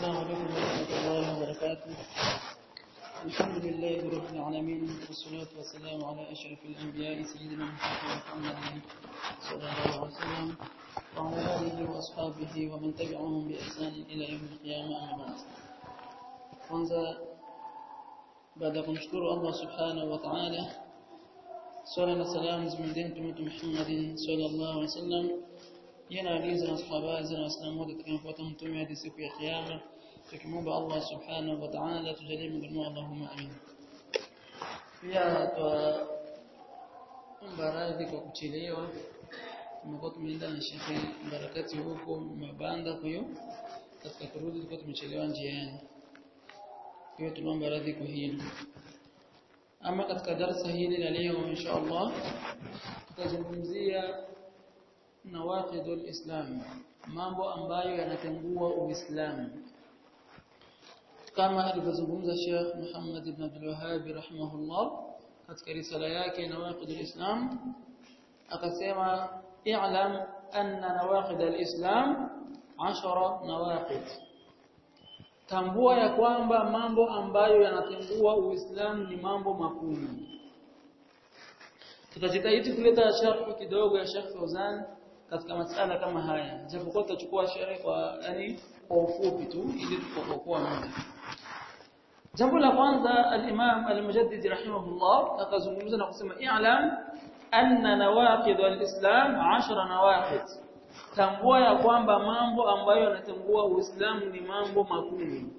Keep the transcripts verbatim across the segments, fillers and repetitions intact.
السلام عليكم ورحمة الله وبركاته. الحمد لله رب العالمين والصلاة والسلام على أشرف الأنبياء سيدنا محمد صلى الله عليه وسلم وعلى آله وأصحابه ومن تبعهم بإحسان إلى يوم القيامة أما بعد. Kwanza baada ya kumshukuru Allah subhanahu wa ta'ala, swala na salamu zimwendee Mtume Muhammad sallallahu alaihi wasallam, yana aliza na sahaba na waislamu wote tukifuata mtume hadi siku ya kiyama, tukimwomba Allah subhanahu wa ta'ala tujalie miongoni Allahumma amin. Pia tuomba radhi kwa kuchelewa, tumekuwa tumeenda na Sheikh Barakati huko Mabanda, kwa hiyo katika kurudi tulikuwa tumechelewa njiani. Kwa hiyo tunaomba radhi kwa hilo. Ama katika darasa hili la leo inshallah tutazungumzia nawaqidul Islam, mambo ambayo yanatengua Uislamu, kama alivyozungumza Sheikh Muhammad ibn Abdul Wahhab rahimahullah katika risala yake Nawaqidul Islam, akasema i'lam anna nawaqidul Islam ashara nawaqid, tambua ya kwamba mambo ambayo yanatengua Uislamu ni mambo makumi. Tutajitahidi kuleta sharh kidogo ya Sheikh Fauzan katika masala kama haya, japokuwa tutachukua sharh kwa yani kwa ufupi tu ili tukokoa muda. Jambo la kwanza, al-Imam al-Mujaddid rahimahullah akazungumza na kusema i'lam anna nawaqid al-Islam ashara nawaqid, tambua ya kwamba mambo ambayo yanatengua Uislamu ni mambo makumi.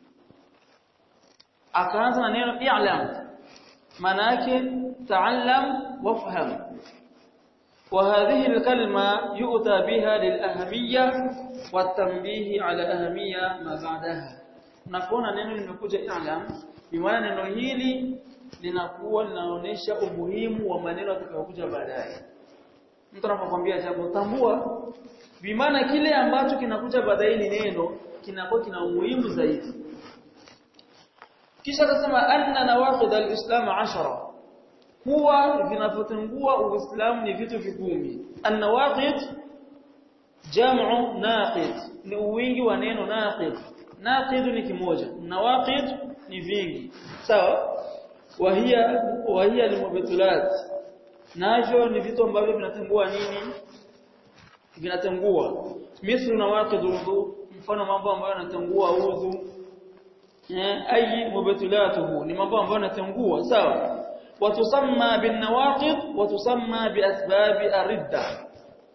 Akaanza na neno i'lam, maana yake ta'allam wafham. وهذه الكلمة يؤتى بها للأهمية والتنبيه على أهمية ما بعدها. Nakuona neno limekuja i'lam, bimaana neno hili linakuwa linaonyesha umuhimu wa maneno yatakayokuja baadaye. Mtu anapokuambia jambo tambua, bimaana kile ambacho kinakuja baadaye ni neno kinakuwa kina umuhimu zaidi. Kisha akasema anna nawaqid al-Islam ashara, huwa vinavyotengua Uislamu ni vitu vikumi. An-nawaqid jam'u naqid, ni wingi wa neno naqid. Naqid ni kimoja, nawaqid ni vingi, sawa. Wa hiya wa hiya al-mubtilat, najo ni vitu ambavyo vinatengua nini? Vinatengua mithlu nawaqid wudu, mfano mambo ambayo yanatengua udhu. Eh, ayi mubtilatuhu, ni mambo ambayo yanatengua, sawa. وتسمى بالنواقض وتسمى بأسباب الردة.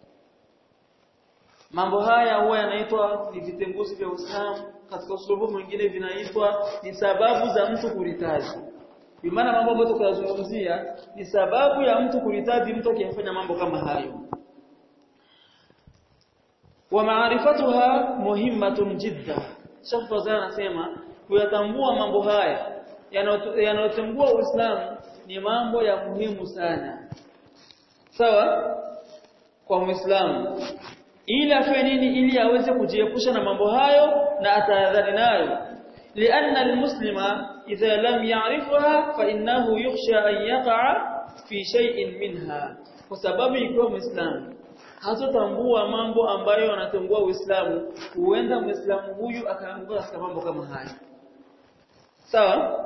Mambo haya huwa yanaitwa ni vitenguzi vya Uislamu, katika usulubu mwingine vinaitwa ni sababu za mtu kuritadi. Kwa maana mambo ambayo tunazungumzia ni sababu ya mtu kuritadi, mtu akifanya mambo kama hayo. Wa ma'rifatuha muhimmatun jidda. Sheikh Fawzan anasema kuyatambua mambo haya yanayotengua Uislamu ni mambo ya muhimu sana, sawa, kwa Muislamu, ili afanye nini? Ili aweze kujiepusha na mambo hayo na atahadhari nayo. Lianna almuslima idha lam ya'rifha fa innahu yukhsha an yaqa'a fi shay'in minha, kwa sababu ikiwa Muislamu hatotambua mambo ambayo yanatengua Uislamu, huenda Muislamu huyu akaanguka katika mambo kama haya, sawa.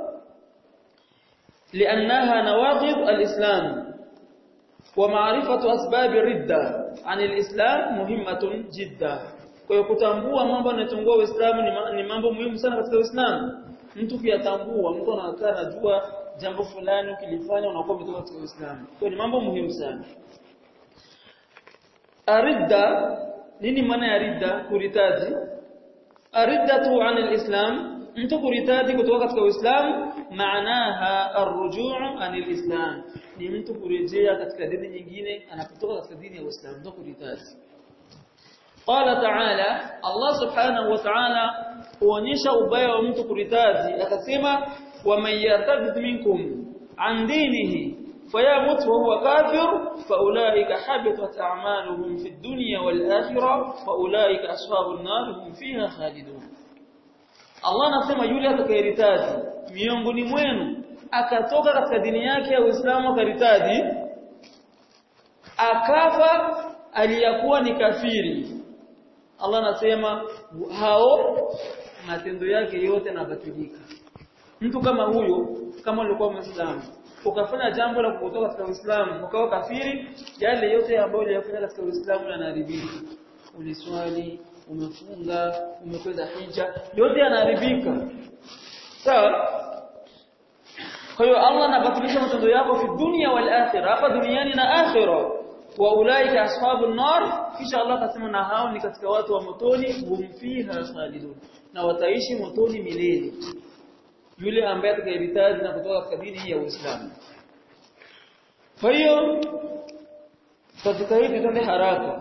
لأنها نواقض الإسلام ومعرفة أسباب الردة عن الإسلام مهمة جدا. Kwa kutambua mambo yanayotengua Uislamu ni mambo muhimu sana katika Uislamu. Mtu kuyatambua, mtu anakaa anajua jambo fulani ukilifanya unakuwa umetoka katika Uislamu. Kwa ni mambo muhimu sana. Aridda, nini maana ya ridda? Kuritadi. Ariddatu an al-Islam, mtu kuritadi kutoka katika Uislamu, maanaha arrujuu anil Islam, ni mtu kurejea katika dini nyingine anapotoka katika dini ya Uislamu, ndio kuritadi. Qala ta'ala, Allah subhanahu wa ta'ala huonyesha ubaya wa mtu kuritadi, akasema wa man yartad minkum an dinihi fayamut wa huwa kafir fa ulaika habitat a'maluhum fid dunya wal akhirah wa ulaika ashabun nar hum fiha khalidun. Allah anasema yule atakayeritadi miongoni mwenu akatoka katika dini yake ya Uislamu akaritadi, akafa aliyakuwa ni kafiri, Allah anasema hao matendo yake yote yanabatilika. Mtu kama huyo, kama ulikuwa Muislamu, ukafanya jambo la kutoka katika Uislamu, ukawa kafiri, yale yote ambayo uliyafanya katika Uislamu yanaharibika. Uliswali, umefunga, umekwenda hija, yote yanaharibika. Sawa? Kwa hiyo Allah anabatilisha matendo yako fi dunya wal akhirah, hapa duniani na akhirah. Wa ulaika ashabun nar, kisha Allah akasema na hao ni katika watu wa motoni, hum fiha khalidun, na wataishi motoni milele. Yule ambaye atakayeritaji na kutoka katika dini ya Uislamu. Kwa hiyo katika hili tuende haraka.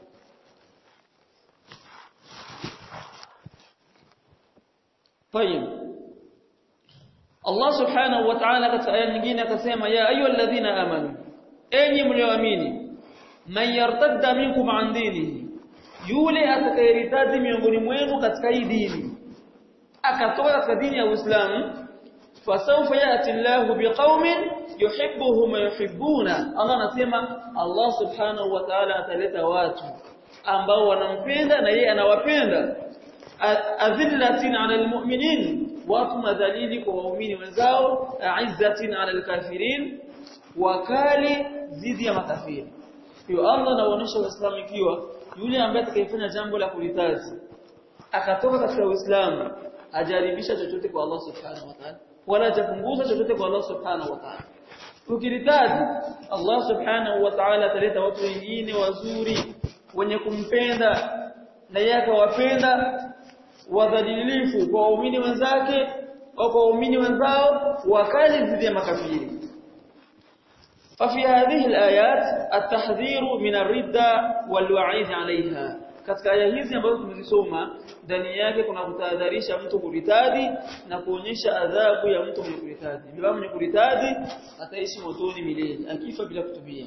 Tayeb. Allah subhanahu wa ta'ala katika aya nyingine akasema ya ayyuhalladhina amanu, enyi mlioamini, man yartadda minkum an dinihi, yule atakayeritaji miongoni mwenu katika hii dini akatoka katika dini ya Uislamu, fasawfa yati Allahu biqaumin yuhibbuhum wa yuhibbuna. Allah anasema Allah subhanahu wa ta'ala ataleta watu ambao wanampenda na yeye anawapenda. Adhillatin 'ala almu'minin, watu madhalili kwa waumini wenzao, a'izzatin 'ala alkafirin, wakali zidi ya makafiri. Hiyo Allah anaonyesha Waislamu ikiwa yule ambaye atakayefanya jambo la kulitazi akatoka katika Uislamu, ajaribisha chochote kwa Allah subhanahu wa ta'ala, wala hajapunguza chochote kwa Allah subhanahu wa ta'ala. Ukiritaji, Allah subhanahu wa ta'ala ataleta watu wengine wazuri wenye kumpenda na yeye akawapenda, wadhalilifu kwa waumini wenzake au kwa waumini wenzao, wakali dhidi ya makafiri. ففي هذه الآيات التحذير من الردة والوعيد عليها. Katika aya hizi ambazo tumezisoma, ndani yake kuna kutahadharisha mtu kuritadi na kuonyesha adhabu ya mtu mwenye kuritadi. Bila mwenye kuritadi ataishi motoni milele akifa bila kutubia.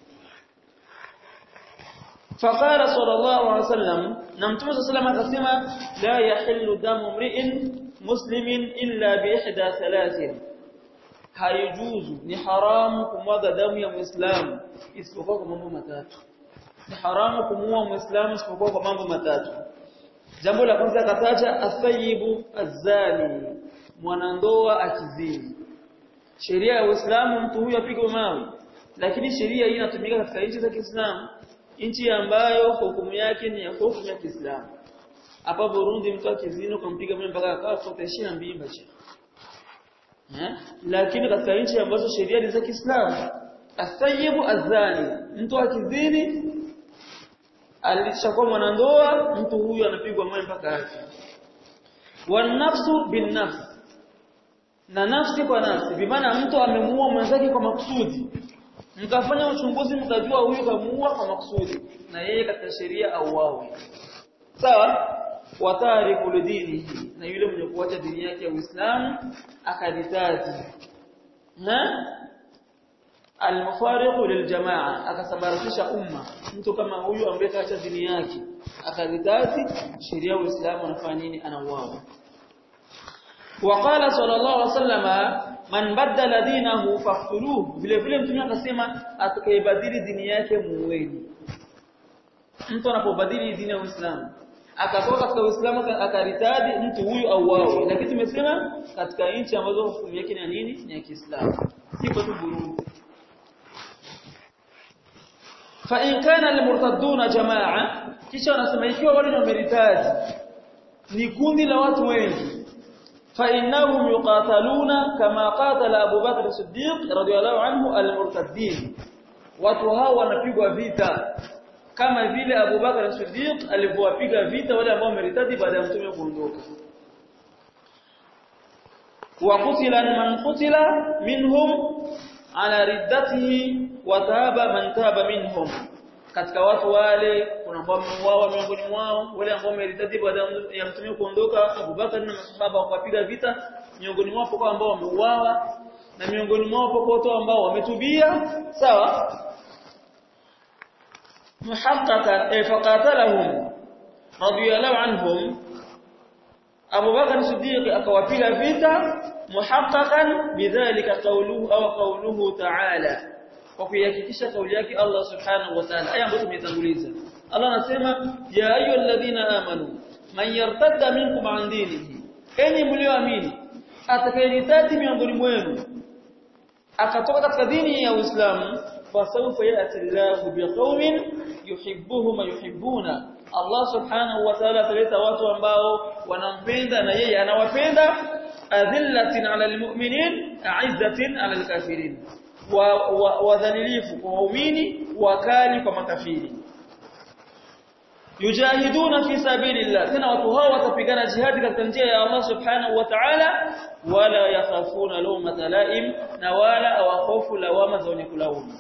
Faqala sallallahu alaihi wasallam, na Mtume sallallahu alaihi wasallam akasema la yahillu damu mri'in muslimin illa bi ihda thalathin, haijuzu, ni haramu kumwaga damu ya Muislamu isipokuwa kwa mambo matatu. Ni haramu kumuua Muislamu isipokuwa kwa mambo matatu. Jambo la kwanza akataja athayibu azani, mwanandoa akizini. Sheria ya Uislamu mtu huyo apigwe mawe, lakini sheria hii inatumika katika nchi za Kiislamu, nchi ambayo hukumu yake ni ya hukumu ya Kiislamu. Hapa Burundi mtu akizini kumpiga mawe mpaka akafa ishirini na mbili bacha. Eh? Lakini katika nchi ambazo sheria ni za Kiislamu, athayibu azani, mtu akizini alishakuwa mwanandoa, mtu huyu anapigwa mawe mpaka afe. Wan nafsu bin nafs, na nafsi kwa nafsi, bi maana mtu amemuua mwenzake kwa makusudi, mkafanya uchunguzi mkajua huyu kamuua kwa makusudi, na yeye katika sheria auawe. Sawa? Watariku lidinihi, na yule mwenye kuacha dini yake ya Uislamu akaditaji, na al-mufariqu liljamaa, akasabaratisha umma. Mtu kama huyu ambaye kaacha dini yake akaditaji, sheria ya Uislamu anafanya nini? Anauawa. Waqala sallallahu alaihi wasallam man badala dinahu faqtuluhu, vile vile Mtume akasema atakayebadili dini yake muueni. Mtu anapobadili dini ya Uislamu akatoka katika Uislamu akaritadi, mtu huyu auawe. Lakini tumesema katika nchi ambazo hukumu yake ni nini? Ni ya Kiislamu, si kwa tu Burundi. Fa in kana al-murtadduna jamaa, kisha wanasema ikiwa wale wameritadi ni kundi la watu wengi, fa innahum yuqataluna kama qatala Abu Bakr as-Siddiq radhiyallahu anhu al-murtaddin, watu hao wanapigwa vita kama vile Abu Bakr as-Siddiq alivyowapiga vita wale ambao wameritadi baada ya Mtume kuondoka. Wa qutila man qutila minhum ala riddatihi wa taba man taba minhum, katika watu wale kuna ambao wameuawa miongoni mwao, wale ambao wameritadi baada ya Mtume kuondoka. Abu Bakr na masahaba wakapiga vita, miongoni mwao kwa ambao wameuawa na miongoni mwao kwa watu ambao wametubia. Sawa? Muhaqqaqan faqatalahum radiyallahu anhum, Abu Bakr Siddiq akawapiga vita muhaqqaqan bidhalika qawluhu au qawluhu ta'ala, kwa kuhakikisha kauli yake Allah subhanahu wa ta'ala. Aya ambayo tumetanguliza, Allah anasema ya ayyuhalladhina amanu man yartadda minkum an dinihi, enyi mlioamini atakayertadi miongoni mwenu akatoka katika dini ya Uislamu, fasawfa ya'ti Allahu biqaumin yuhibbuhum wa yuhibbuna, Allah subhanahu wa ta'ala ataleta watu ambao wanampenda na yeye anawapenda, adhillatin 'ala almu'minin a'izzatin 'ala alkafirin, wa wadhalilifu kwa waumini wakali kwa makafiri. Yujahiduna fi sabilillah, tena watu hao watapigana jihad katika njia ya Allah subhanahu wa ta'ala, wala yakhafuna lawmata laim, na wala awakhofu lawama za wenye kulaumu.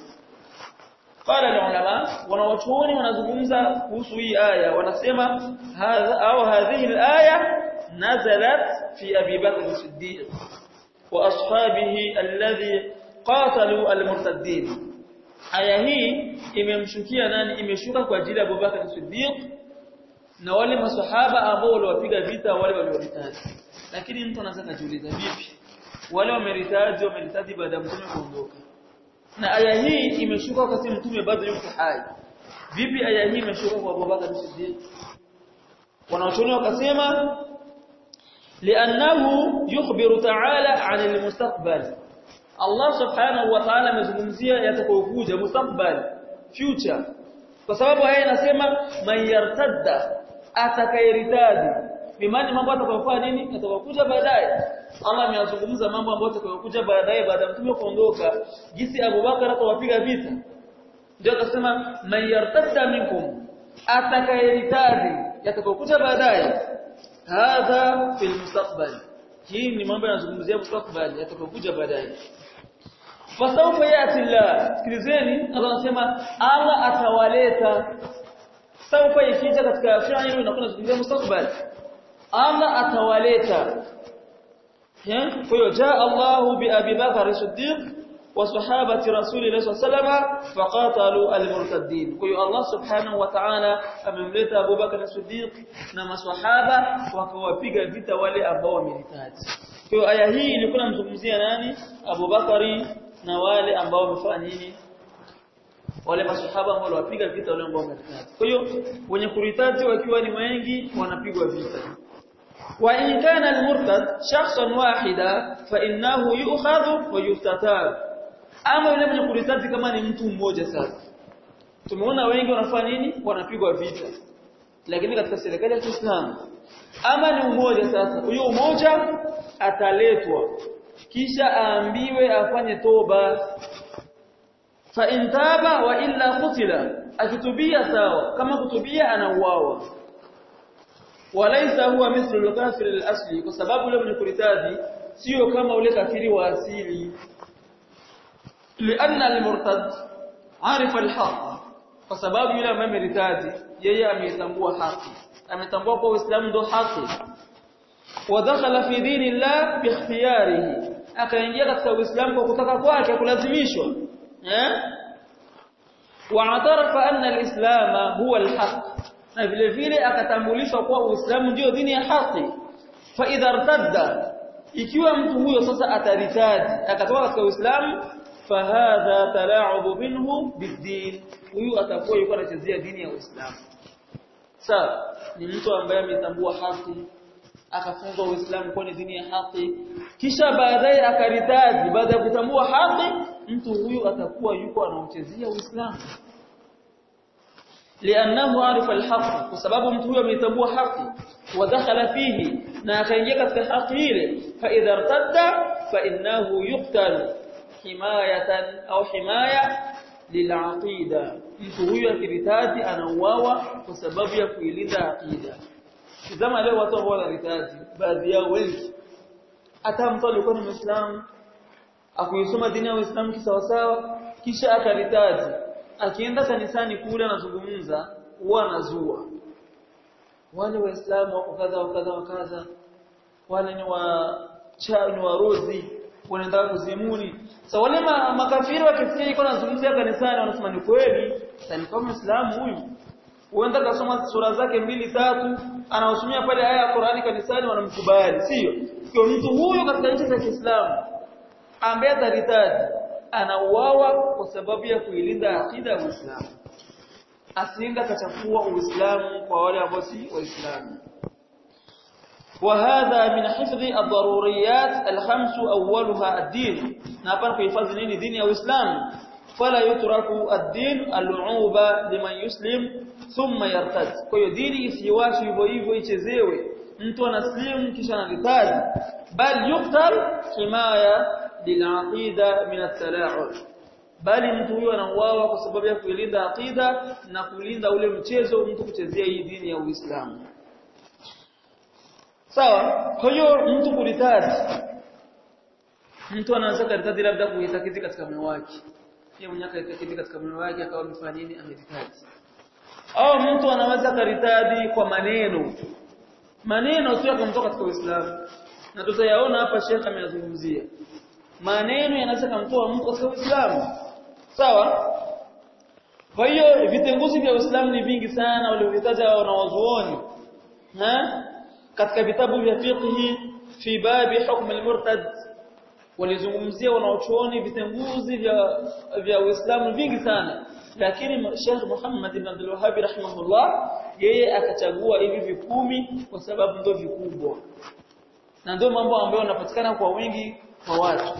Qala ulama, wanawachuoni wanazungumza kuhusu hii aya, wanasema hadha au hadhihi alaya nazalat fi Abi Bakr as-Siddiq wa ashabihi alladhi qatalu al-murtaddin. Aya hii imemshukia nani? Imeshuka kwa ajili ya Abu Bakr as-Siddiq na wale maswahaba ambao waliwapiga vita wale walioritaji. Lakini mtu anaweza kujiuliza, vipi wale wameritaji wameritaji baada ya mtume kuondoka, na aya hii imeshuka wakati mtume bado yuko hai? Vipi aya hii imeshuka kwa Abu Bakr as-Siddiq? Wanaochuoni wakasema li'annahu yukhbiru ta'ala 'anil mustaqbal. Allah subhanahu wa ta'ala amezungumzia yatakayokuja, mustakbal, future, kwa sababu aya inasema man yartadda, atakayeritaji, bimaana mambo atakayofanya nini, atakayokuja baadaye. Allah ameyazungumza mambo ambayo atakayokuja baadaye baada ya mtume kuondoka, jinsi Abu Bakar atawapiga vita. Ndio akasema man yartadda minkum, atakayeritaji, yatakayokuja baadaye. Hadha fil mustaqbal, hii ni mambo yanazungumzia mustakbal, yatakayokuja baadaye. Fasawfa yati Allah, sikilizeni, Allah anasema Allah atawaleta. Sawfa ikija katika fi'li hii inakuwa inazungumzia mustakbal, Allah atawaleta. Kwa hiyo jaa Allahu bi Abi Bakr as-Siddiq wa sahabati Rasulillah sallallahu alayhi wasallam faqatalu al-murtaddin. Kwa hiyo Allah subhanahu wa ta'ala amemleta Abu Bakr as-Siddiq na maswahaba wakawapiga vita wale ambao wameritaji. Kwa hiyo aya hii ilikuwa inamzungumzia nani? Abu Bakari na wale ambao wamefanya nini, wale maswahaba ambao walipiga vita wale ambao wameritaji. Kwa hiyo wenye kuritaji wakiwa ni wengi wanapigwa vita. Wa in kana al-murtad shakhsan wahida fa innahu yu'khadhu wa yuftatar. Ama yule mwenye kuritaji kama ni mtu mmoja, sasa tumeona wengi wanafanya nini, wanapigwa vita, lakini katika serikali ya Kiislamu ama ni umoja. Sasa huyo umoja ataletwa kisha aambiwe afanye toba, fa intaba wa illa qutila, akitubia sawa, kama kutubia anauawa. Walaysa huwa mithlu al-kafir al-asli, kwa sababu yule mwenye kuritaji sio kama ule kafiri wa asili. Lianna al-murtad arifa al-haq, kwa sababu yule ambaye ameritaji yeye ametambua haki, ametambua kwa Uislamu ndo haki. Wadakhala fi dinillah biikhtiyarihi, akaingia katika Uislamu kwa kutaka kwake, kulazimishwa. Eh? Wa'tarafa anna al-islam huwa al-haq, na vile vile akatambulishwa kwa Uislamu ndio dini ya haki. Fa idha irtadda, ikiwa mtu huyo sasa ataritaji akatoka katika Uislamu, fa hadha tala'ubu minhu bid-din, huyo atakuwa yuko anachezea dini ya Uislamu. Sawa, ni mtu ambaye ametambua haki, akafunzwa Uislamu kwa ni dini ya haki, kisha baadaye akaritaji baada ya kutambua haki, mtu huyu atakuwa yuko anauchezea Uislamu. Liannahu arifa alhaq, kwa sababu mtu huyu ametambua haki, wadakhala fihi, na akaingia katika haki ile. Fa idha irtadda fa innahu yuqtal himayatan au himaya lil'aqida, mtu huyu akiritaji anauawa kwa sababu ya kuilinda aqida. Kizama leo watu ambao wanaritaji, baadhi yao wengi, hata mtu alikuwa ni Muislamu akuyusoma dini ya Uislamu kisawasawa, kisha akaritaji, akienda kanisani kule anazungumza, huwa anazua wale Waislamu wako kadha wa kadha wa kadha, wale ni wa chao, ni warozi, wanaenda kuzimuni. Sasa wale makafiri wakisikia iko anazungumzia kanisani wanasema ni kweli, sasa ni kama Muislamu huyu. Uenda kasoma sura zake mbili tatu, anaosomea pale aya ya Qur'ani kanisani, wanamkubali, sio? Kwa mtu huyo katika nchi za Kiislamu ambaye ataritaji anauawa kwa sababu ya kuilinda akida ya Uislamu. asienda kachafua Uislamu kwa wale ambao si Waislamu. وهذا من حفظ الضروريات الخمس أولها الدين نابن kuhifadhi nini dini ya Uislamu fala yutraku ad-din al-uba liman yuslim thumma yartad. Kwa hiyo dini isiwachwe hivyo hivyo ichezewe mtu anaslimu kisha anartad, bal yuqtal himaya lil-aqida min at-tala'ub, bali mtu huyo anauawa kwa sababu ya kuilinda aqida na kulinda ule mchezo mtu kuchezea hii dini ya Uislamu. Sawa. Kwa hiyo mtu kulitaji, mtu anaanza kulitaji labda kuitakiti katika moyo wake, yeye mwenyewe akaitakiti katika moyo wake akawa amefanya nini, amejitaji. Au mtu anaweza kulitaji kwa maneno, maneno sio kumtoka katika Uislamu, na tutayaona hapa Sheikh ameyazungumzia maneno yanaweza kumtoa mtu katika Uislamu. Sawa. Kwa hiyo vitenguzi vya Uislamu ni vingi sana walivyotaja wanawazuoni ha katika vitabu vya fiqh fi babi hukm al-murtad, walizungumzia wanaochuoni vitenguzi vya vya Uislamu vingi sana, lakini Sheikh Muhammad ibn Abdul Wahhab rahimahullah yeye akachagua hivi vikumi kwa sababu ndio vikubwa na ndio mambo ambayo yanapatikana kwa wingi kwa watu.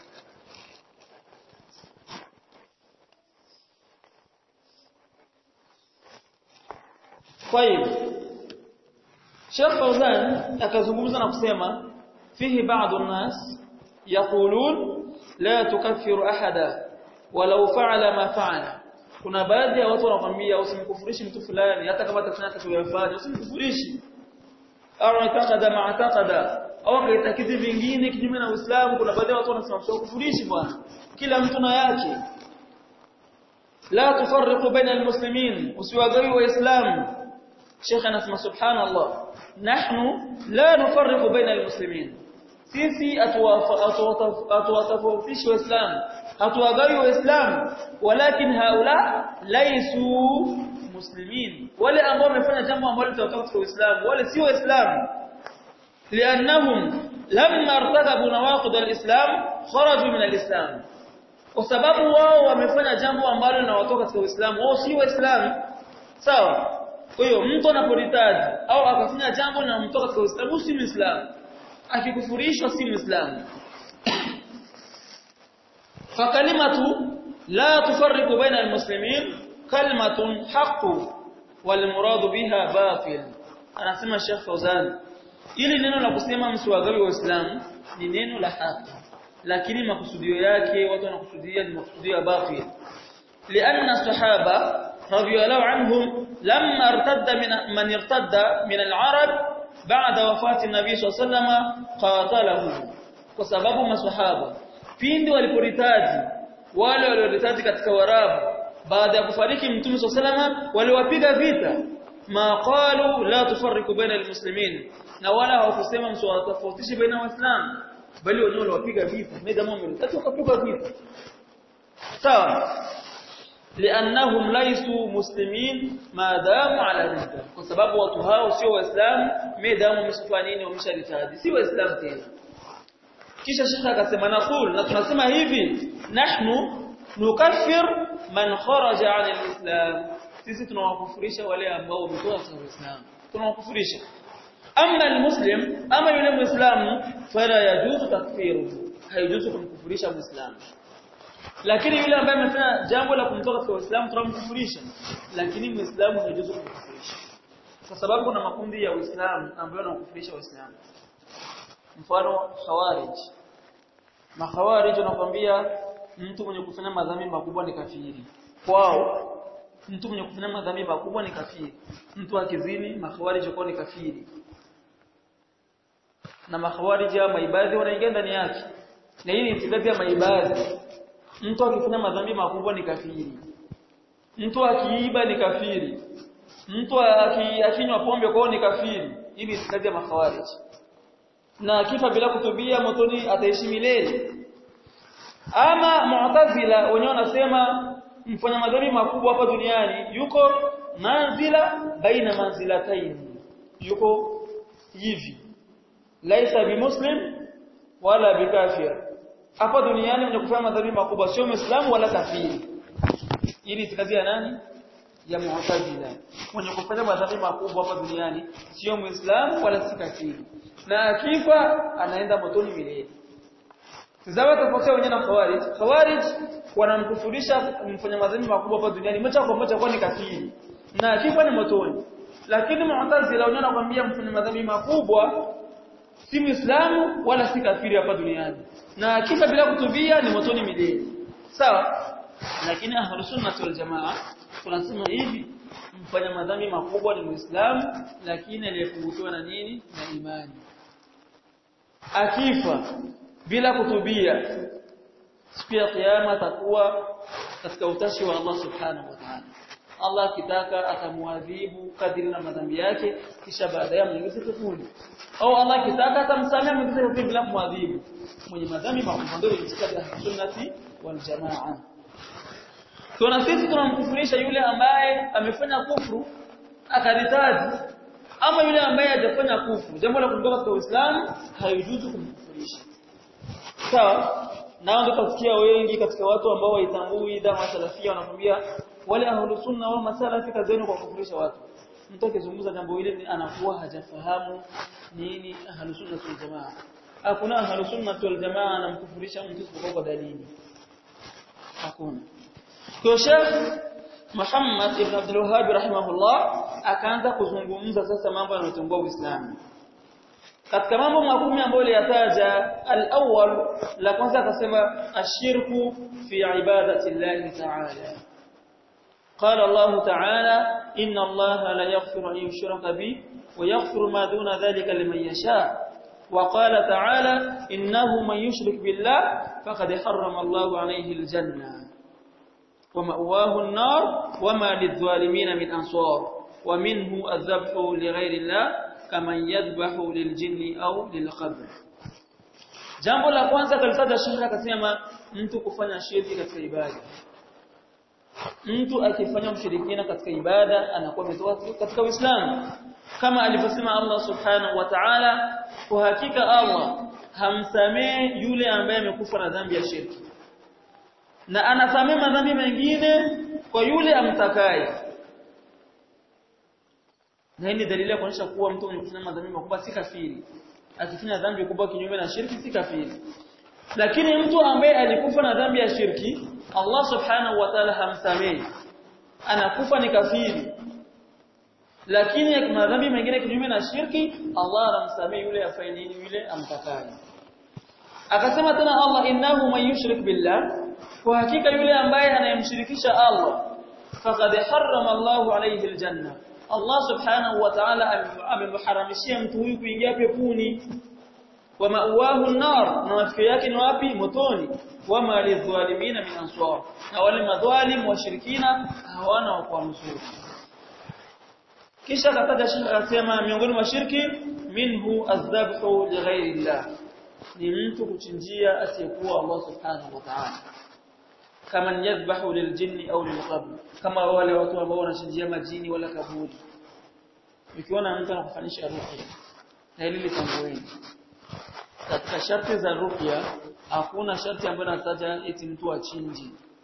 Kwa hiyo Sheikh Fawzan akazungumza na kusema fihi baadhi الناس يقولون لا تكفر احدا ولو فعل ما فعل. Kuna baadhi ya watu wanakuambia usimkufurishi mtu fulani hata kama atakufanya atakayofanya usimkufurishi, au atakada ma'takada au akaitakidi vingine kinyume na Uislamu. Kuna baadhi ya watu wanasema usikufurishi bwana, kila mtu na yake. La tufarriqu baina almuslimin, usiwagawi waislamu. Sheikh anasema subhanallah, nahnu la nufarriqu baina almuslimin, sisi atuwatofautisha waislamu, hatuwagawi waislamu, walakin haula laisu muslimin, wale ambao wamefanya jambo ambalo litatoka katika Uislamu wale si waislamu. Liannahum lamma irtakabu nawaqid alislam kharaju min alislam, kwa sababu wao wamefanya jambo ambalo linawatoka katika Uislamu, wao si waislamu. Sawa. Kwa hiyo mtu anaporitaji au akafanya jambo linalomtoka katika Uislamu si Muislamu, akikufurishwa si Muislamu. Fa kalimatu la tufarriqu baina almuslimin kalimatun haqqu wal muradu biha batil. Anasema Sheikh Fawzan, ili neno la kusema msiwagawi waislamu ni neno la haki, lakini makusudio yake watu wanakusudia ni makusudio ya batil. Lianna sahaba radiyallahu anhum lamma irtadda min man irtadda min al-arab ba'da wafati an-nabi sallallahu alayhi wasallam qatalahu, kwa sababu maswahaba pindi waliporitaji wale walioritaji katika Waarabu baada ya kufariki Mtume sallallahu alayhi wasallam waliwapiga vita. Ma qalu la tufarriqu baina al-muslimin, na wala hawakusema msiwatofautishe baina waislamu, bali wenyewe waliwapiga vita meda muumini tatu wakapiga vita. Sawa. لانهم ليسوا مسلمين ما داموا على ردة, kwa sababu watu hao sio waislamu medamu wamesifanya nini, wamesharitadi, si waislamu tena. Kisha Sheikh akasema naqul, na tunasema hivi, nahnu nukaffir man kharaja 'an al-islam, sisi tunawakufurisha wale ambao wametoka katika Uislamu, tunawakufurisha. Amma al-muslim, ama yule muislamu, fala yajuzu takfiruhu, haijuzu kumkufurisha muislamu. Lakini yule ambaye amefanya jambo la kumtoka katika Uislamu tunamkufurisha, lakini muislamu haijuzu kumkufurisha, kwa sababu kuna makundi ya Uislamu ambayo yanakufurisha Waislamu. Mfano Khawarij. Makhawarij wanakuambia mtu mwenye kufanya madhambi makubwa ni kafiri. Kwao mtu mwenye kufanya madhambi makubwa ni kafiri. Mtu akizini, makhawarij wako ni kafiri. Na makhawarij ya maibadhi wanaingia ndani yake. Na hii ni itikadi ya maibadhi. Mtu akifanya madhambi makubwa ni kafiri. Mtu akiiba ni kafiri. Mtu akinywa pombe kwao ni kafiri. Hii ni itikadi ya makhawarij. Na kifa bila kutubia motoni ataishi milele. Ama Mu'tazila wenyewe wanasema mfanya madhambi makubwa hapa duniani yuko manzila baina manzilatayn, yuko hivi, laisa bimuslim wala bikafir. Hapa duniani mwenye kufanya madhambi makubwa sio muislamu wala kafiri. Hii ni itikadi ya nani? ya Mu'tazila. Mwenye kufanya madhambi makubwa hapa duniani sio Muislamu wala si kafiri. Na akifa anaenda motoni milele. Tazama tofauti wenyewe na Khawarij. Khawarij wanamkufurisha mfanya madhambi makubwa hapa duniani moja kwa moja kwa ni kafiri. Na akifa ni motoni. Lakini Mu'tazila wenyewe wanakuambia mfanya madhambi makubwa si Muislamu wala si kafiri hapa duniani. Na akifa bila kutubia ni motoni milele. Sawa? Lakini Ahlus Sunnah wal Jamaa tunasema hivi mfanya madhambi makubwa ni Muislamu lakini aliyefungutiwa na nini? Na imani. Akifa bila kutubia siku ya kiyama atakuwa katika utashi wa Allah Subhanahu wa Ta'ala. Allah kitaka atamuadhibu kadiri na madhambi yake kisha baadaye mwingize peponi. Au Allah kitaka atamsamea mwingize peponi bila kumwadhibu. Mwenye madhambi makubwa ndio katika sunnati wal jamaa. Tuna sisi tunamkufurisha yule ambaye amefanya kufuru akaritadi ama yule ambaye hajafanya kufuru. Jambo la kuondoka katika Uislamu haijuzu kumkufurisha. Sawa? Nao ndio tusikia wengi katika watu ambao waitambui dawa salafia wanakuambia wale ahlus sunna wao masalafi kazeni kwa kufurisha watu. Mtu akizungumza jambo hili anakuwa hajafahamu nini ahlus sunna wal jamaa. Hakuna ahlus sunna wal jamaa anamkufurisha mtu isipokuwa kwa dalili. Hakuna. Kwa Sheikh Muhammad ibn Abdul Wahhab rahimahullah akaanza kuzungumza sasa mambo yanayotengua Uislamu. Katika mambo makumi ambayo aliyataja al-awwal la kwanza akasema ashirku fi ibadati Allah ta'ala. قال الله تعالى إن الله لا يغفر أن يشرك به ويغفر ما دون ذلك لمن يشاء وقال تعالى إنه من يشرك بالله فقد حرم الله عليه الجنة ومأواه النار وما للظالمين من أنصار ومنه الذبح لغير الله كمن يذبح للجن أو للقبر. jambo la kwanza kalitaja shirka akasema mtu kufanya shirki katika ibada. Mtu akifanya ushirikina katika ibada anakuwa ametoka katika Uislamu. Kama alivyosema Allah Subhanahu wa Ta'ala, kwa hakika Allah hamsamee yule ambaye amekufa na dhambi ya shirki. Na anasamee madhambi mengine kwa yule amtakaye. Na hii ni dalili ya kuonyesha kuwa mtu mwenye kufanya madhambi makubwa si kafiri. Akifanya dhambi kubwa kinyume na shirki si kafiri. Lakini mtu ambaye alikufa na dhambi ya shirki, Allah Subhanahu wa Ta'ala hamsamei. Anakufa ni kafiri. Lakini madhambi mengine kinyume na shirki, Allah anamsamei yule afanye nini yule amtakaye. Akasema tena Allah innahu man yushrik billah, kwa hakika yule ambaye anayemshirikisha Allah, faqad harrama Allahu alayhi aljanna. Allah Subhanahu wa Ta'ala amemharamishia mtu huyu kuingia peponi. Wa ma'wahu an-nar, na mafikio yake ni wapi? Motoni. Wa ma lidh-dhalimina min ansar, na wale madhalim washirikina hawana wa kuamsuru. Kisha kataja shirka akasema miongoni mwa shirki minhu az-dhabhu li ghayri Allah, ni mtu kuchinjia asiyekuwa Allah Subhanahu wa Ta'ala. Kama yadhbahu liljinni au lilqabr, kama wale watu ambao wanachinjia majini wala kaburi. Ukiona mtu anakufanyisha ruqya na hili litambueni katika sharti za ruqya, hakuna sharti ambayo inataja eti mtu achinje,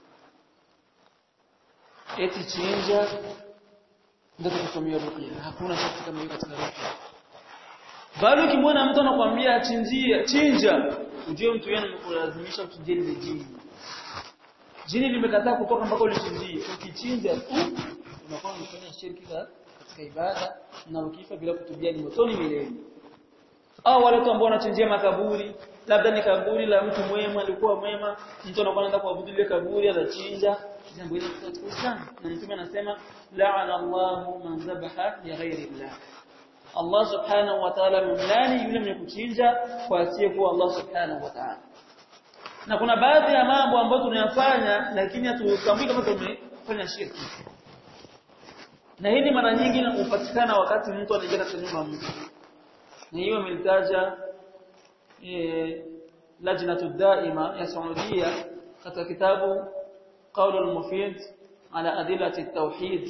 eti chinja ndio tukusomea ruqya. Hakuna sharti kama hiyo katika ruqya. Bali ukimwona mtu anakuambia achinjie chinja, ujue mtu yeye anakulazimisha uchinjie ile jini. Jini limekataa kutoka mpaka ulichinjie. Ukichinja tu unakuwa unafanya shirki katika ibada na ukifa bila kutubia ni motoni milele. Au wale watu ambao wanachinjia makaburi, labda ni kaburi la mtu mwema alikuwa mwema, mtu anakuwa anaenda kuabudu ile kaburi anachinja, jambo hili katika Uislamu. Na Mtume anasema la'ana Allahu man dhabaha li ghairi Allah. Allah Subhanahu wa Ta'ala mlani yule mwenye kuchinja kwa asiyekuwa Allah Subhanahu wa Ta'ala. Na kuna baadhi ya mambo ambayo tunayafanya lakini hatutambui kama tumefanya shirki. Na hili mara nyingi inapatikana wakati mtu anaingia katika nyumba ya mtu. Na hiyo imelitaja eh lajnatu daima ya Saudia katika kitabu Qaulul Mufid ala adillati at-tauhid.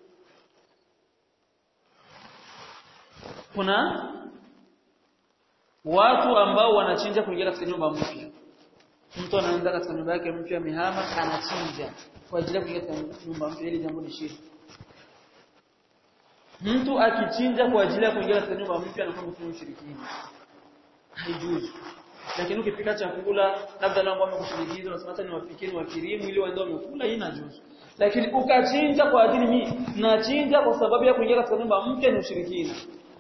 Kuna watu ambao wanachinja kuingia katika nyumba mpya. Mtu anaenda katika nyumba yake mpya mihama anachinja kwa ajili ya kuingia katika nyumba mpya, ili jambo ni shirki. mtu akichinja kwa ajili ya kuingia katika nyumba mpya anakuwa mfano ushirikina haijuzu. Lakini ukipika chakula labda leo ngome kushirikiza unasema hata niwafikiri wakirimu ili waende wamekula hii inajuzu. Lakini ukachinja kwa ajili mimi nachinja kwa sababu ya kuingia katika nyumba mpya ni ushirikina.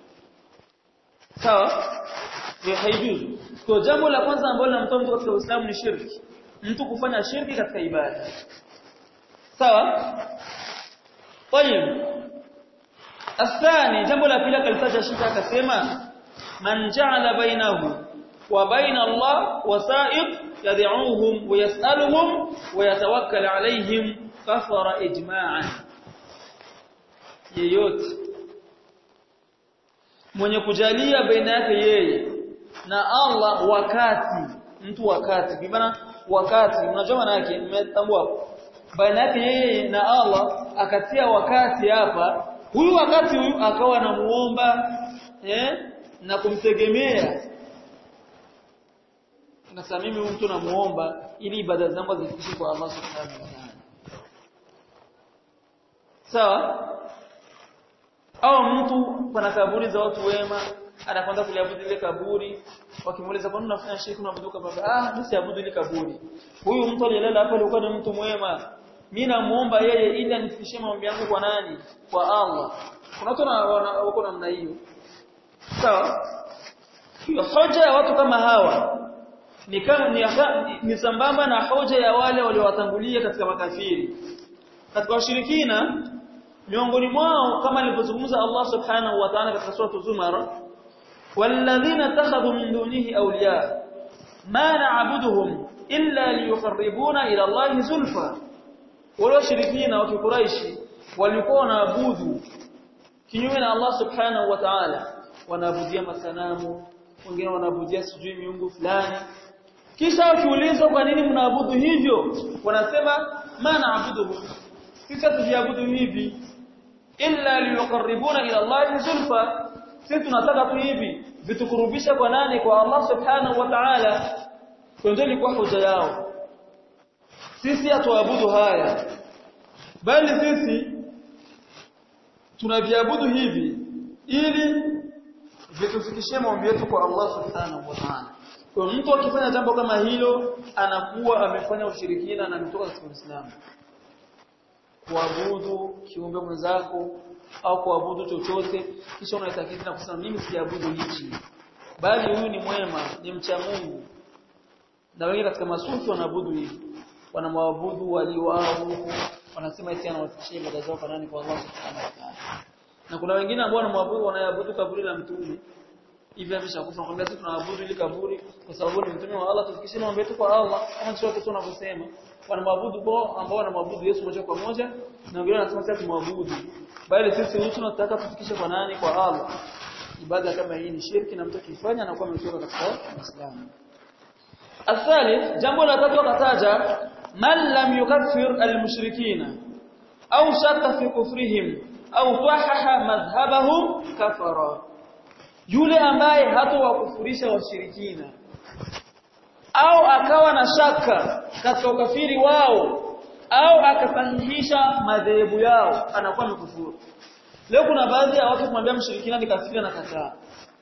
Sawa? Ni haijuzu. Kwa jambo la kwanza ambalo linamtoa mtu katika Uislamu ni shirki. Mtu kufanya shirki katika ibada. Sawa? Tayeb. Athani, jambo la pili kalitaja shirki akasema man ja'ala bainahu wa baina Allah wasa'id yad'uuhum wa yas'aluhum wa yatawakkal 'alayhim kafara ijma'an. Yeyote mwenye kujalia baina yake yeye na Allah wakati, mtu wakati, kwa maana wakati, unajua maana yake, umetambua hapo. Baina yake yeye na Allah akatia wakati hapa, huyu wakati huyu akawa anamuomba eh na kumtegemea. Na sasa mimi mtu namuomba ili ibada zangu zifikishe kwa Allah subhanahu wa ta'ala. Sawa? Au mtu pana kaburi za watu wema anakwenda kuliabudu ile kaburi, wakimuuliza kwa nini unafanya shirki unaabudu kaburi? Ah, mimi siabudu ile kaburi. Huyu mtu aliyelala hapa alikuwa ni mtu mwema. Mimi namuomba yeye ili anifikishie maombi yangu kwa nani? Kwa Allah. Kuna watu wako namna hiyo. Sawa? Hiyo hoja ya watu kama hawa ni kama ni, ni sambamba na hoja ya wale waliowatangulia katika makafiri. Katika washirikina miongoni mwao kama alivyozungumza Allah subhanahu wa ta'ala katika sura Az-Zumar, walladhina takhadhu min dunihi awliya ma na'buduhum illa liyuqarribuna ila Allah zulfa. Wale washirikina wa Quraishi walikuwa wanaabudu kinyume na Allah subhanahu wa ta'ala, wanaabudia masanamu, wengine wanaabudia sijui miungu fulani. Kisha wakiulizwa kwa nini mnaabudu hivyo, wanasema ma na'buduhum, sisi tujiabudu hivi illa liyuqarribuna ila Allah zulfa, sisi tunataka tu hivi vitukurubisha kwa nani? Kwa Allah subhanahu wa ta'ala. Ndio ilikuwa hoja yao. Sisi hatuabudu haya, bali sisi tunaviabudu hivi ili vitufikishie maombi yetu kwa Allah subhanahu wa ta'ala. Kwa mtu akifanya jambo kama hilo anakuwa amefanya ushirikina na ametoka katika Uislamu. Kuabudu kiumbe mwenzako au kuabudu chochote kisha unaitakidi na kusema mimi siabudu hichi, bali huyu ni mwema, ni mcha Mungu. Na wengine katika masufi wanaabudu hivi, wanamwabudu wali wao huko, wanasema eti anawafikishia ibada zao kwa nani? Kwa Allah subhanahu wa ta'ala. Na kuna wengine ambao wanamwabudu wanaabudu kaburi la mtume hivi ameshakufa, nakwambia sisi tunaabudu ile kaburi kwa sababu ni mtume wa Allah, tufikishie mambo yetu kwa Allah. Kama sio kitu tunavyosema, wanamwabudu bo ambao wanamwabudu Yesu moja kwa moja, na wengine wanasema sisi tumwabudu, bali sisi wote tunataka tufikishe kwa nani? Kwa Allah. Ibada kama hii ni shirki na mtu akifanya anakuwa ametoka katika Uislamu. Athalith, jambo la tatu akataja man lam yukaffir almushrikina au shakka fi kufrihim au fahaha madhhabahum kafara. Yule ambaye hatowakufurisha washirikina au akawa na shaka katika ukafiri wao au akasahihisha madhehebu yao anakuwa mkufuru. Leo kuna baadhi ya watu kumwambia mshirikina ni kafiri na kataa,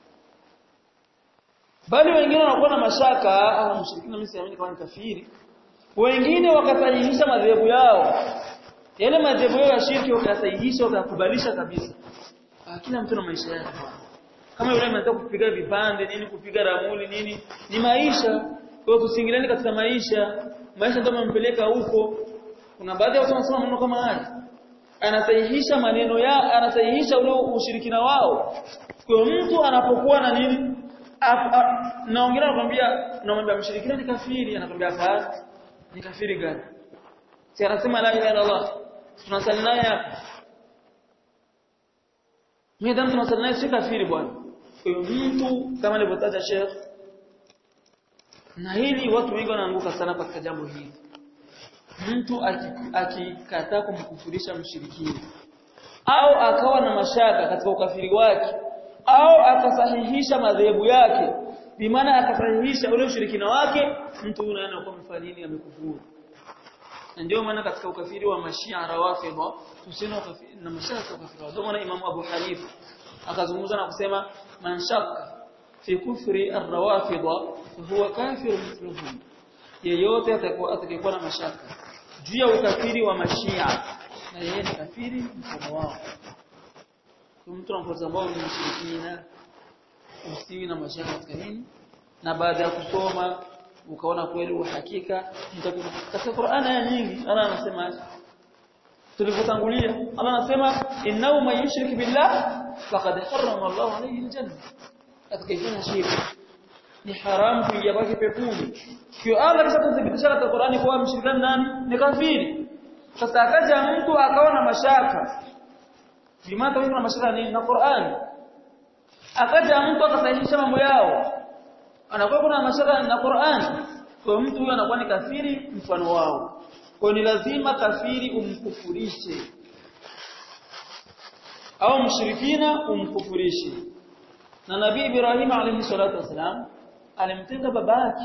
bali wengine wanakuwa na mashaka, ah mshirikina mimi siamini kama ni kafiri. Wengine wakasahihisha madhehebu yao, yale madhehebu yao ya shirki wakasahihisha wakakubalisha kabisa. Ah, kila mtu na maisha yake. Kama yule anataka kupiga vipande nini, kupiga ramuli nini, ni maisha. Kwa hiyo tusingiliane katika maisha, maisha ndio yanampeleka huko. Kuna baadhi ya watu wanasema maneno kama haya, anasahihisha maneno ya anasahihisha ule ushirikina wao. Kwa mtu anapokuwa na nini, naongea nakwambia, namwambia mshirikina ni kafiri, anakwambia hapana, ni kafiri gani? Si anasema la ilaha illa Allah, tunasali naye hapa, mimi tunasali naye si kafiri bwana. Kwa hiyo mtu kama alivyotaja Sheikh, na hili watu wengi wanaanguka sana katika jambo hili. Mtu akikataa kumkufurisha mshirikina au akawa na mashaka katika ukafiri wake au akasahihisha madhehebu yake, bimaana akasahihisha ule ushirikina wake, mtu huyo anakuwa mfalini amekufuru. ndio maana katika ukafiri wa mashia rawafidha tusina ukafiri na mashaka ukafiri ndio maana Imam Abu Hanifa akazungumza na kusema man shakka fi kufri ar-rawafidha huwa kafir mithluhum yeyote atakuwa atakayekuwa na mashaka juu ya ukafiri wa mashia na yeye ni kafiri mfano wao mtu anapoza ambao ni mshirikina usiwi na mashaka katika nini na baada ya kusoma ukaona kweli uhakika mtakuwa katika Qur'an aya nyingi Allah anasema tulivyotangulia Allah anasema innahu may yushrik billah faqad harrama Allah alayhi aljanna atakayefanya shirki ni haramu kuingia kwake peponi kwa Allah kishathibitisha katika Qur'ani kwa mshirikana nani ni kafiri sasa akaja mtu akaona mashaka bimata wewe na mashaka nini na Qur'ani akaja mtu akasahihisha mambo yao anakuwa kuna mashaka na Qur'an kwa mtu huyo anakuwa ni kafiri mfano wao kwa ni lazima kafiri umkufurishe au mshirikina umkufurishe na Nabii Ibrahim alayhi salatu wasalam alimtenga babake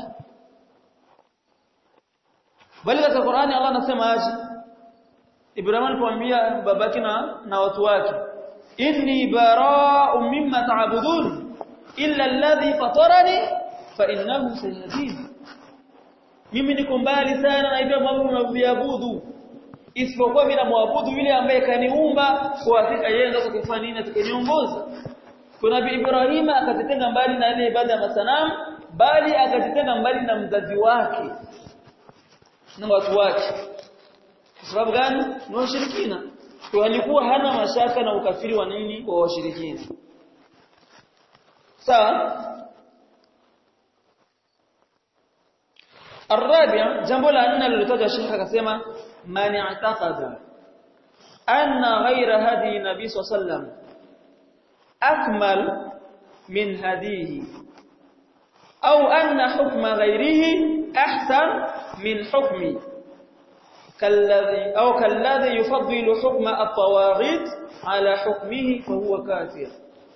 bali katika Qur'ani Allah anasema aje Ibrahim alipomwambia babake na na watu wake inni bara'u mimma ta'budun illa alladhi fatarani fa innahu sayahdin mimi niko mbali sana na hivyo mambo mnaviabudu isipokuwa mimi namwabudu yule ambaye kaniumba kwa hakika yeye ndiye kufanya nini atakayeniongoza kwa Nabii Ibrahim akajitenga mbali na ile ibada ya masanamu bali akajitenga mbali na mzazi wake na watu wake kwa sababu gani ni washirikina kwa alikuwa hana mashaka na ukafiri wa nini wa washirikina sawa الرابع jambo la nne lilotaja Sheikh akasema man i'taqada anna ghayra hadi nabii sallam akmal min hadihi au anna hukma ghayrihi ahsan min hukmi kalladhi au kalladhi yufaddilu hukma at-tawaghit ala hukmihi fa huwa kafir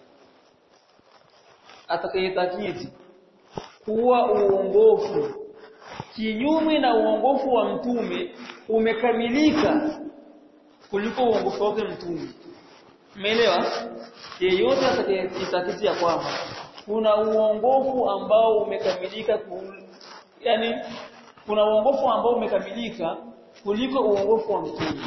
atakayetakiti kuwa uongofu kinyume na uongofu wa mtume umekamilika kuliko uongofu wake mtume umeelewa yeyote atakayetakiti ya kwamba kuna uongofu ambao umekamilika yani kuna uongofu ambao umekamilika kuliko uongofu wa mtume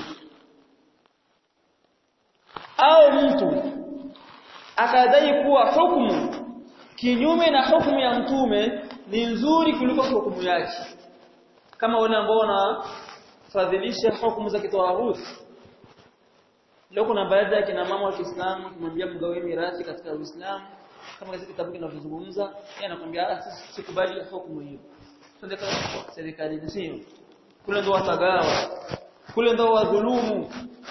au mtu akadai kuwa hukumu kinyume na hukumu ya mtume ni nzuri kuliko hukumu yake kama wale ambao wanafadhilisha hukumu za kitawahud leo kuna baadhi ya kina mama wa Kiislamu kumwambia mgawe mirathi katika Uislamu kama katika kitabu kinazungumza yeye anakuambia sisi sikubali hukumu hiyo twende kwa serikali sio kule ndo watagawa kule ndo wadhulumu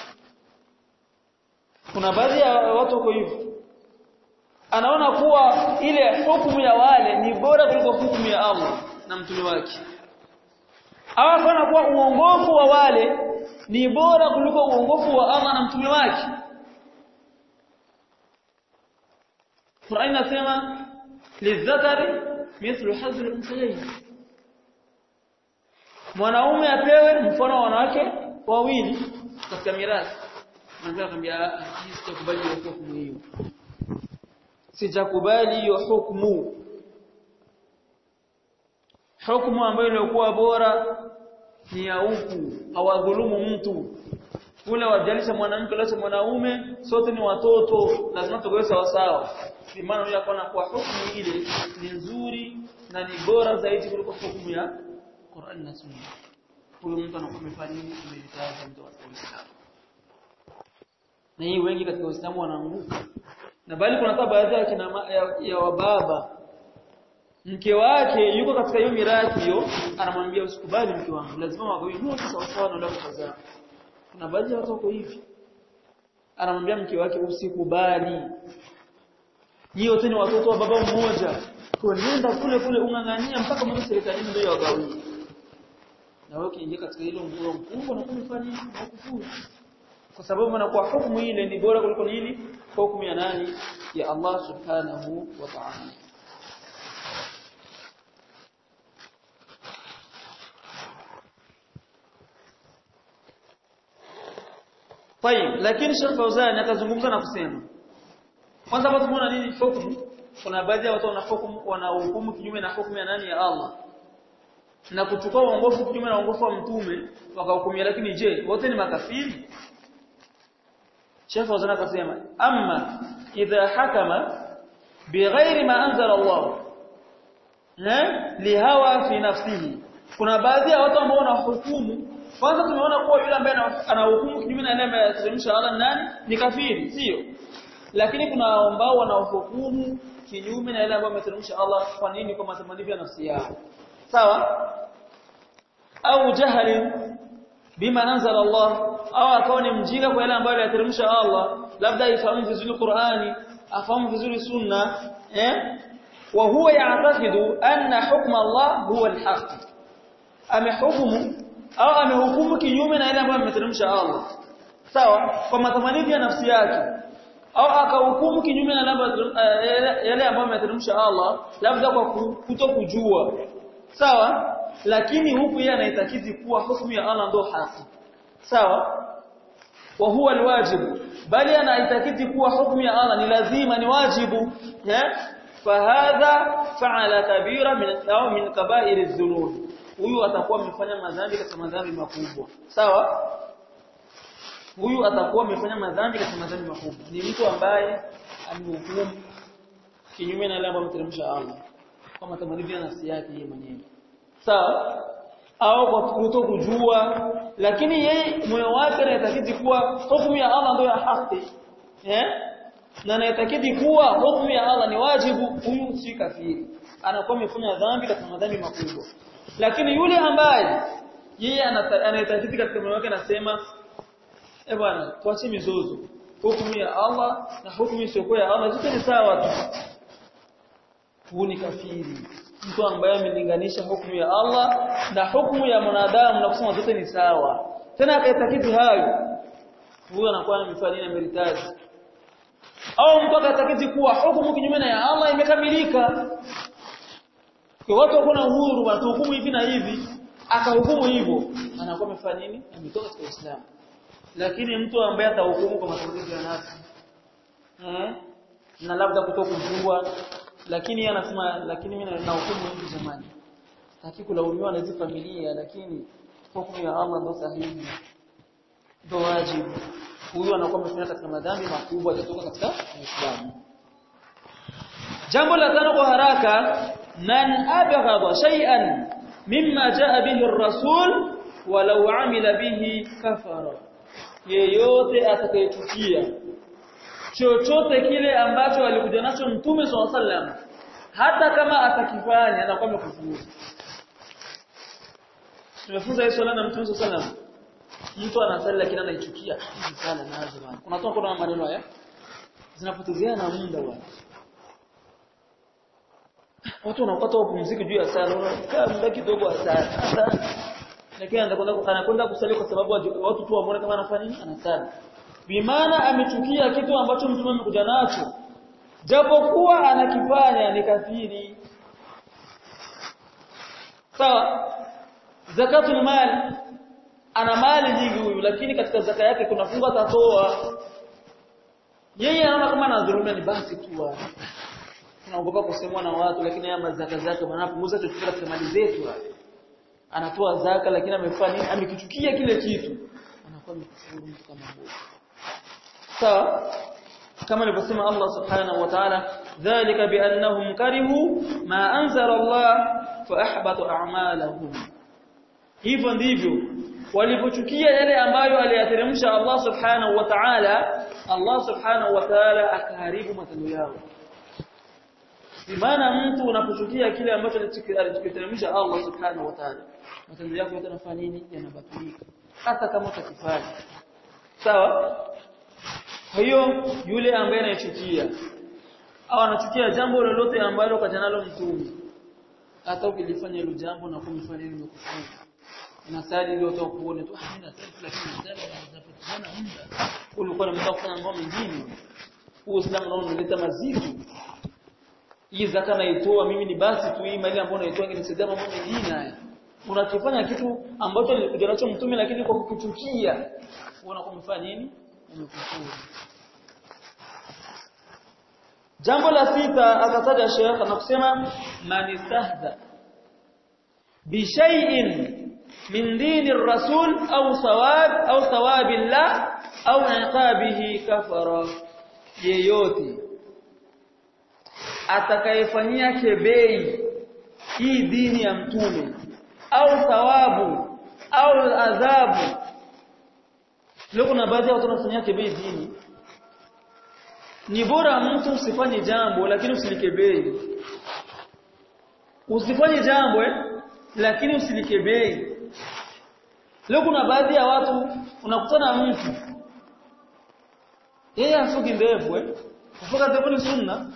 kuna baadhi ya watu wako hivyo anaona kuwa ile hukumu ya wale ni bora kuliko hukumu ya Allah na mtume wake au anaona kuwa uongofu wa wale ni bora kuliko uongofu wa Allah na mtume wake Qur'an inasema lidhakari mithlu hazl al-unthayayn mwanaume apewe mfano wa wanawake wawili katika mirathi anataka kwambia sitakubali hukumu hiyo sijakubali hiyo hukumu hukumu ambayo ilikuwa bora ni ya huku hawadhulumu mtu kule wajalisha mwanamke leo mwanaume sote ni watoto lazima tugoe sawa sawa kwa maana yule akona kwa hukumu ile ni nzuri na ni bora zaidi kuliko hukumu ya Qur'an na Sunna huyo mtu anakuwa amefanya nini kumejitaza mtu wa Uislamu na hii wengi katika Uislamu wanaanguka na bali kuna hata baadhi ya kina ya, ya wababa mke wake yuko katika hiyo mirathi hiyo anamwambia usikubali mke wangu lazima wagawe wote sawa sawa na ndio kuzaa kuna baadhi ya watu wako hivi anamwambia mke wake usikubali nyinyi wote ni watoto wa baba mmoja kwa nenda kule kule ungangania mpaka mmoja serikalini ndio wagawie na wewe ukiingia katika hilo nguo mkubwa na kumfanyia kufuru kwa sababu mnakuwa hukumu ile ni bora kuliko nini hukumu ya nani ya Allah subhanahu wa ta'ala Tayeb, lakini Sheikh Fauzan akazungumza na kusema kwanza watu tunaona nini hukumu? Kuna baadhi ya watu wana hukumu wanahukumu kinyume na hukumu ya nani? Ya Allah. Na kuchukua uongofu kinyume na uongofu wa mtume wakahukumia, lakini je, wote ni makafiri? Sheikh Fauzan akasema amma idha hakama bighairi ma anzala Allah na lihawa fi nafsihi, kuna baadhi ya watu ambao wanahukumu. Kwanza tumeona kuwa yule ambaye anahukumu kinyume na yale ambaye yateremsha Allah nani ni kafiri, sio? Lakini kuna ambao wanahukumu kinyume na yale ambayo yateremsha Allah. Kwa nini? Kwa matamanio ya nafsi yao, sawa? Au jahali bima anzala Allah, au akawa ni mjinga kwa yale ambayo yateremsha Allah, labda ifahamu vizuri Qur'ani, afahamu vizuri sunna, eh wa huwa ya'taqidu anna hukma Allah huwa al-haq, amehukumu au amehukumu kinyume na yale ambayo ameteremsha Allah, sawa, kwa matamanio ya nafsi yake, au akahukumu kinyume na yale ambayo ameteremsha Allah labda kwa kutokujua, sawa, lakini huku yeye anaitakidi kuwa hukumu ya Allah ndio haki, sawa, wa huwa alwajib, bali anaitakidi kuwa hukumu ya Allah ni lazima, ni wajibu, eh fahadha fa'ala kabira min au min kaba'ir adh-dhunub, huyu atakuwa amefanya madhambi katika madhambi makubwa, sawa. Huyu atakuwa amefanya madhambi katika madhambi makubwa, ni mtu ambaye amehukumu kinyume na yale ambayo ameteremsha Allah kwa matamanio ya nafsi yake yeye mwenyewe, sawa, au kwa kutokujua, lakini yeye moyo wake anatakidi kuwa hukumu ya Allah ndio ya haki, eh na anatakidi kuwa hukumu ya Allah ni wajibu. Huyu si kafiri, anakuwa amefanya dhambi katika madhambi makubwa. Lakini yule ambaye yeye anayetakidi katika moyo wake anasema eh bwana, tuache mizozo, hukumu ya Allah na hukumu isiyokuwa ya Allah zote ni sawa tu, huyu ni kafiri, mtu ambaye amelinganisha hukumu ya Allah na hukumu ya mwanadamu na kusema zote ni sawa, tena akayatakidi hayo, huyu anakuwa amefanya na meritaji. Au mtu akatakidi kuwa hukumu kinyume na ya Allah imekamilika, kwa watu wako na uhuru watuhukumu hivi na hivi, akahukumu hivyo, anakuwa amefanya nini? Ametoka katika Uislamu. Lakini mtu ambaye atahukumu kwa matamanio ya nafsi, eh na labda kutokujua, lakini yeye anasema lakini mimi nahukumu hivi jamani, sitaki kulaumiwa na hizo familia, lakini hukumu ya Allah ndio sahihi, ndio wajibu, huyu anakuwa amefanya katika madhambi makubwa kutoka katika Uislamu. Jambo la tano kwa haraka, man abghadha shay'an mimma jaa bihi ar-rasul walau amila bihi kafara, yeyote atakayechukia chochote kile ambacho alikuja nacho Mtume sallallahu alaihi wasallam, hata kama atakifanya anakuwa amekufuru. Tumefunza hizo swala na Mtume sallallahu alaihi wasallam, mtu anasali lakini anaichukia hizi sala nazo bwana. Kuna watu kuna maneno haya zinapotezea na muda bwana, watu wanapata upumziko juu ya sala, unakaa muda kidogo wa sala sasa, lakini anakwenda anakwenda kusali kwa sababu watu tu waone kama anafanya nini, anasali. Bimaana amechukia kitu ambacho Mtume amekuja nacho, japokuwa anakifanya ni kafiri, sawa. Zakatul mal, ana mali nyingi huyu, lakini katika zaka yake kuna fungu atatoa, yeye anaona kama anadhulumia, ni basi tu tunaogopa kusemwa na watu, lakini haya zaka zake wanapunguza chochote katika mali zetu, anatoa zaka lakini amefanya amekichukia kile kitu, anakuwa mkufuru mtu kama huyo, sawa. Kama alivyosema Allah subhanahu wa ta'ala, dhalika biannahum karihu ma anzala Allah fa ahbata a'malahum, hivyo ndivyo walipochukia yale ambayo aliyateremsha Allah subhanahu wa ta'ala, Allah subhanahu wa ta'ala akaharibu matendo yao. Bimaana mtu unapochukia kile ambacho alichokiteremsha Allah subhanahu wa ta'ala, matendo yako yote yanafanya nini? Yanabatilika, hata kama utakifanya, sawa. Kwa hiyo yule ambaye anachukia au anachukia jambo lolote ambalo kajanalo Mtume, hata ukilifanya hilo jambo na kumfanya nini mkufuru, nasali ile utakuona tu ah, mimi nasali lakini nasali zinapotana muda, ulikuwa unataka kufanya mambo mengine. Uislamu nao unaleta mazito, hii zaka naitoa mimi ni basi tu, hii mali ambayo naitoa ingenisaidia mambo mengine haya. Unakifanya kitu ambacho nilikuja nacho Mtume, lakini kwa kukichukia unakuwa umefanya nini? umekufuru. Jambo la sita akataja Sheikh na kusema man istahza bi shay'in min dini ar-rasul au thawab au thawabillah au iqabihi kafara, yeyote atakayefanyia kebei hii dini ya mtume au thawabu au adhabu. Leo kuna baadhi ya watu wanafanyia kebei dini. Ni bora mtu usifanye jambo lakini usilikebei. Usifanye jambo eh, lakini usilikebei. Leo kuna baadhi ya watu unakutana na mtu yeye afugi ndevu eh, kufuga ndevu ni sunna,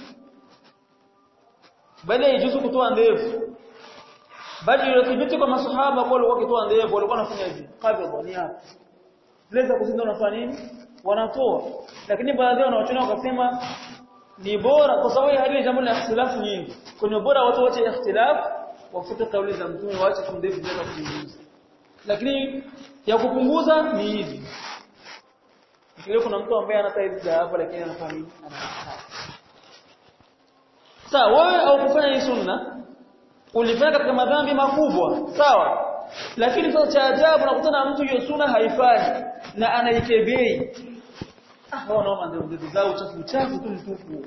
bali haijuzu kutoa ndevu. Bali ile thibiti kwa masahaba kwa walikuwa wakitoa ndevu walikuwa wanafanya hivi kabla ni hapo leza kuzinda wanafanya nini, wanatoa. Lakini baadhi yao wanaochona wakasema ni bora kwa sababu hali jambo la ikhtilafu nyingi, kuna bora watu wote ikhtilafu wafuate kauli za mtume waache kundevu bila kupunguza. Lakini ya kupunguza ni hivi. Leo kuna mtu ambaye anataka hizi hapo lakini anafanya nini, anataka sawa. Wewe au kufanya hii sunna ulifanya katika madhambi makubwa sawa, lakini sasa cha ajabu unakutana na mtu hiyo sunna haifanyi na anaikebei. Ah, wao naomba ndio ndio zao chafu chafu tu mtupu.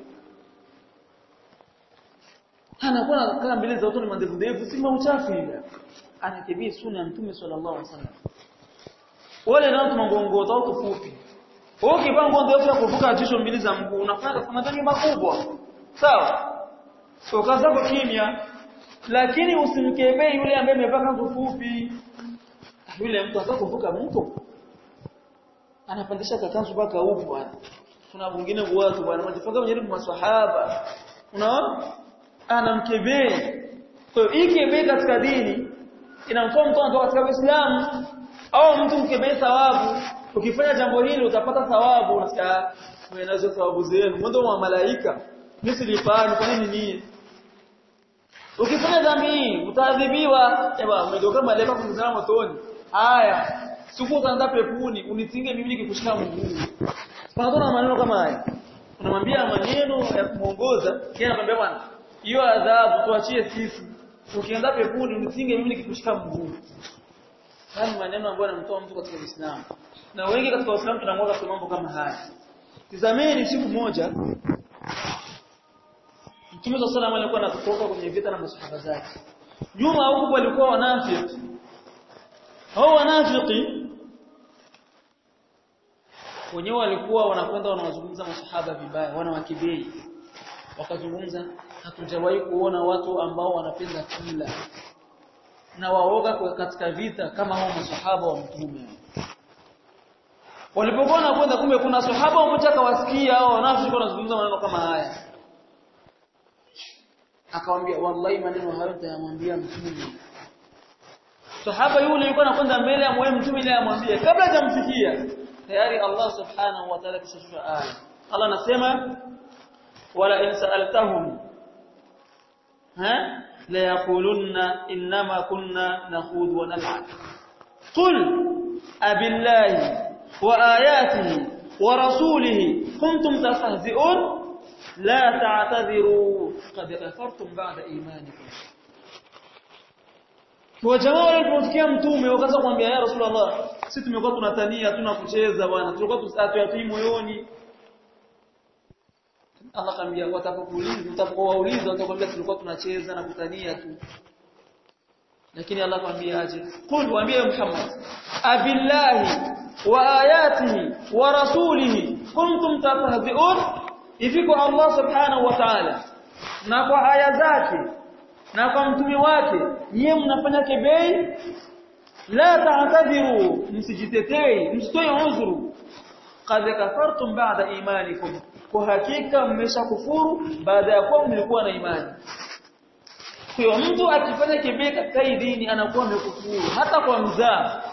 Anakuwa kama mbele za watu ni mandevu ndevu si uchafu ile. Anakebei sunna ya Mtume sallallahu alaihi wasallam. Wale nao tumangongo tao tufupi. Wewe kibango ndio ya kuvuka jisho mbili za mguu unafanya kama madhambi makubwa. Sawa? Sio kaza kwa kimya. Lakini usimkebei yule ambaye amepaka tufupi. Yule mtu atakuvuka mtu. Anapandisha kakanzu mpaka huko bwana. Kuna wengine watu bwana wajifanga wenyewe maswahaba. Unaona? Anamkebei. Kwa hiyo ikebei katika dini inamtoa mtu anatoka katika Uislamu, au mtu mkebei thawabu. Ukifanya jambo hili utapata thawabu, unasikia wewe nazo thawabu zenu mwendo wa malaika. Mimi silifanya kwa nini nini? Ukifanya dhambi hii utaadhibiwa. Eba umedoka malaika kumzama motoni. Haya, siku utaanza pepuni, unitinge mimi nikikushika mguu. Tunaona maneno kama haya. Unamwambia maneno ya kumuongoza, yeye anakuambia bwana, hiyo adhabu tuachie sisi. Ukienda pepuni unitinge mimi nikikushika mguu. Haya maneno ambayo yanamtoa mtu katika Uislamu. Na wengi katika Uislamu tunamwaga kwa mambo kama haya. Tizameni siku moja Mtume sallallahu alayhi wasallam alikuwa anatoka kwenye vita na masahaba zake. Nyuma huko walikuwa wanafiki. Hao wanafiki wenyewe walikuwa wanakwenda wanawazungumza masahaba vibaya, wanawakibei. Wakazungumza hatujawahi kuona watu ambao wanapenda kula na waoga katika vita kama hao masahaba wa Mtume. Walipokuwa wanakwenda kumbe kuna sahaba mmoja akawasikia hao wanafiki wanazungumza maneno kama haya. Akamwambia wallahi maneno hayo tayamwambia Mtume. Sahaba yule yuko anakwenda mbele ya mwe Mtume ile amwambie kabla hajamfikia tayari Allah subhanahu wa ta'ala kishashua aya. Allah anasema wala in sa'altahum ha la yaqulunna inma kunna nakhudhu wa nal'ab qul abillahi wa ayatihi wa rasulihi kuntum tastahzi'un la ta'tadhiru qad kafartum ba'da imanikum. Kwa jamaa waliposikia Mtume wakaanza kumwambia ya Rasulullah, sisi tumekuwa tunatania tunakucheza bwana, tulikuwa tusatu yatii moyoni. Allah akamwambia watakuuliza, utapowauliza utakwambia tulikuwa tunacheza na kutania tu. Lakini Allah akamwambia aje, qul waambie Muhammad, abillahi wa ayatihi wa rasulihi kuntum tastahzi'un. Ifiko Allah subhanahu wa ta'ala na kwa aya zake na kwa mtume wake nyie mnafanya kebei, la ta'tadhiru, msijitetei, msitoe udhuru, qad kafartum ba'da imanikum, kwa hakika mmeshakufuru baada ya kuwa mlikuwa na imani. Kwa hiyo mtu akifanya kebei katika dini anakuwa amekufuru hata kwa mzaa.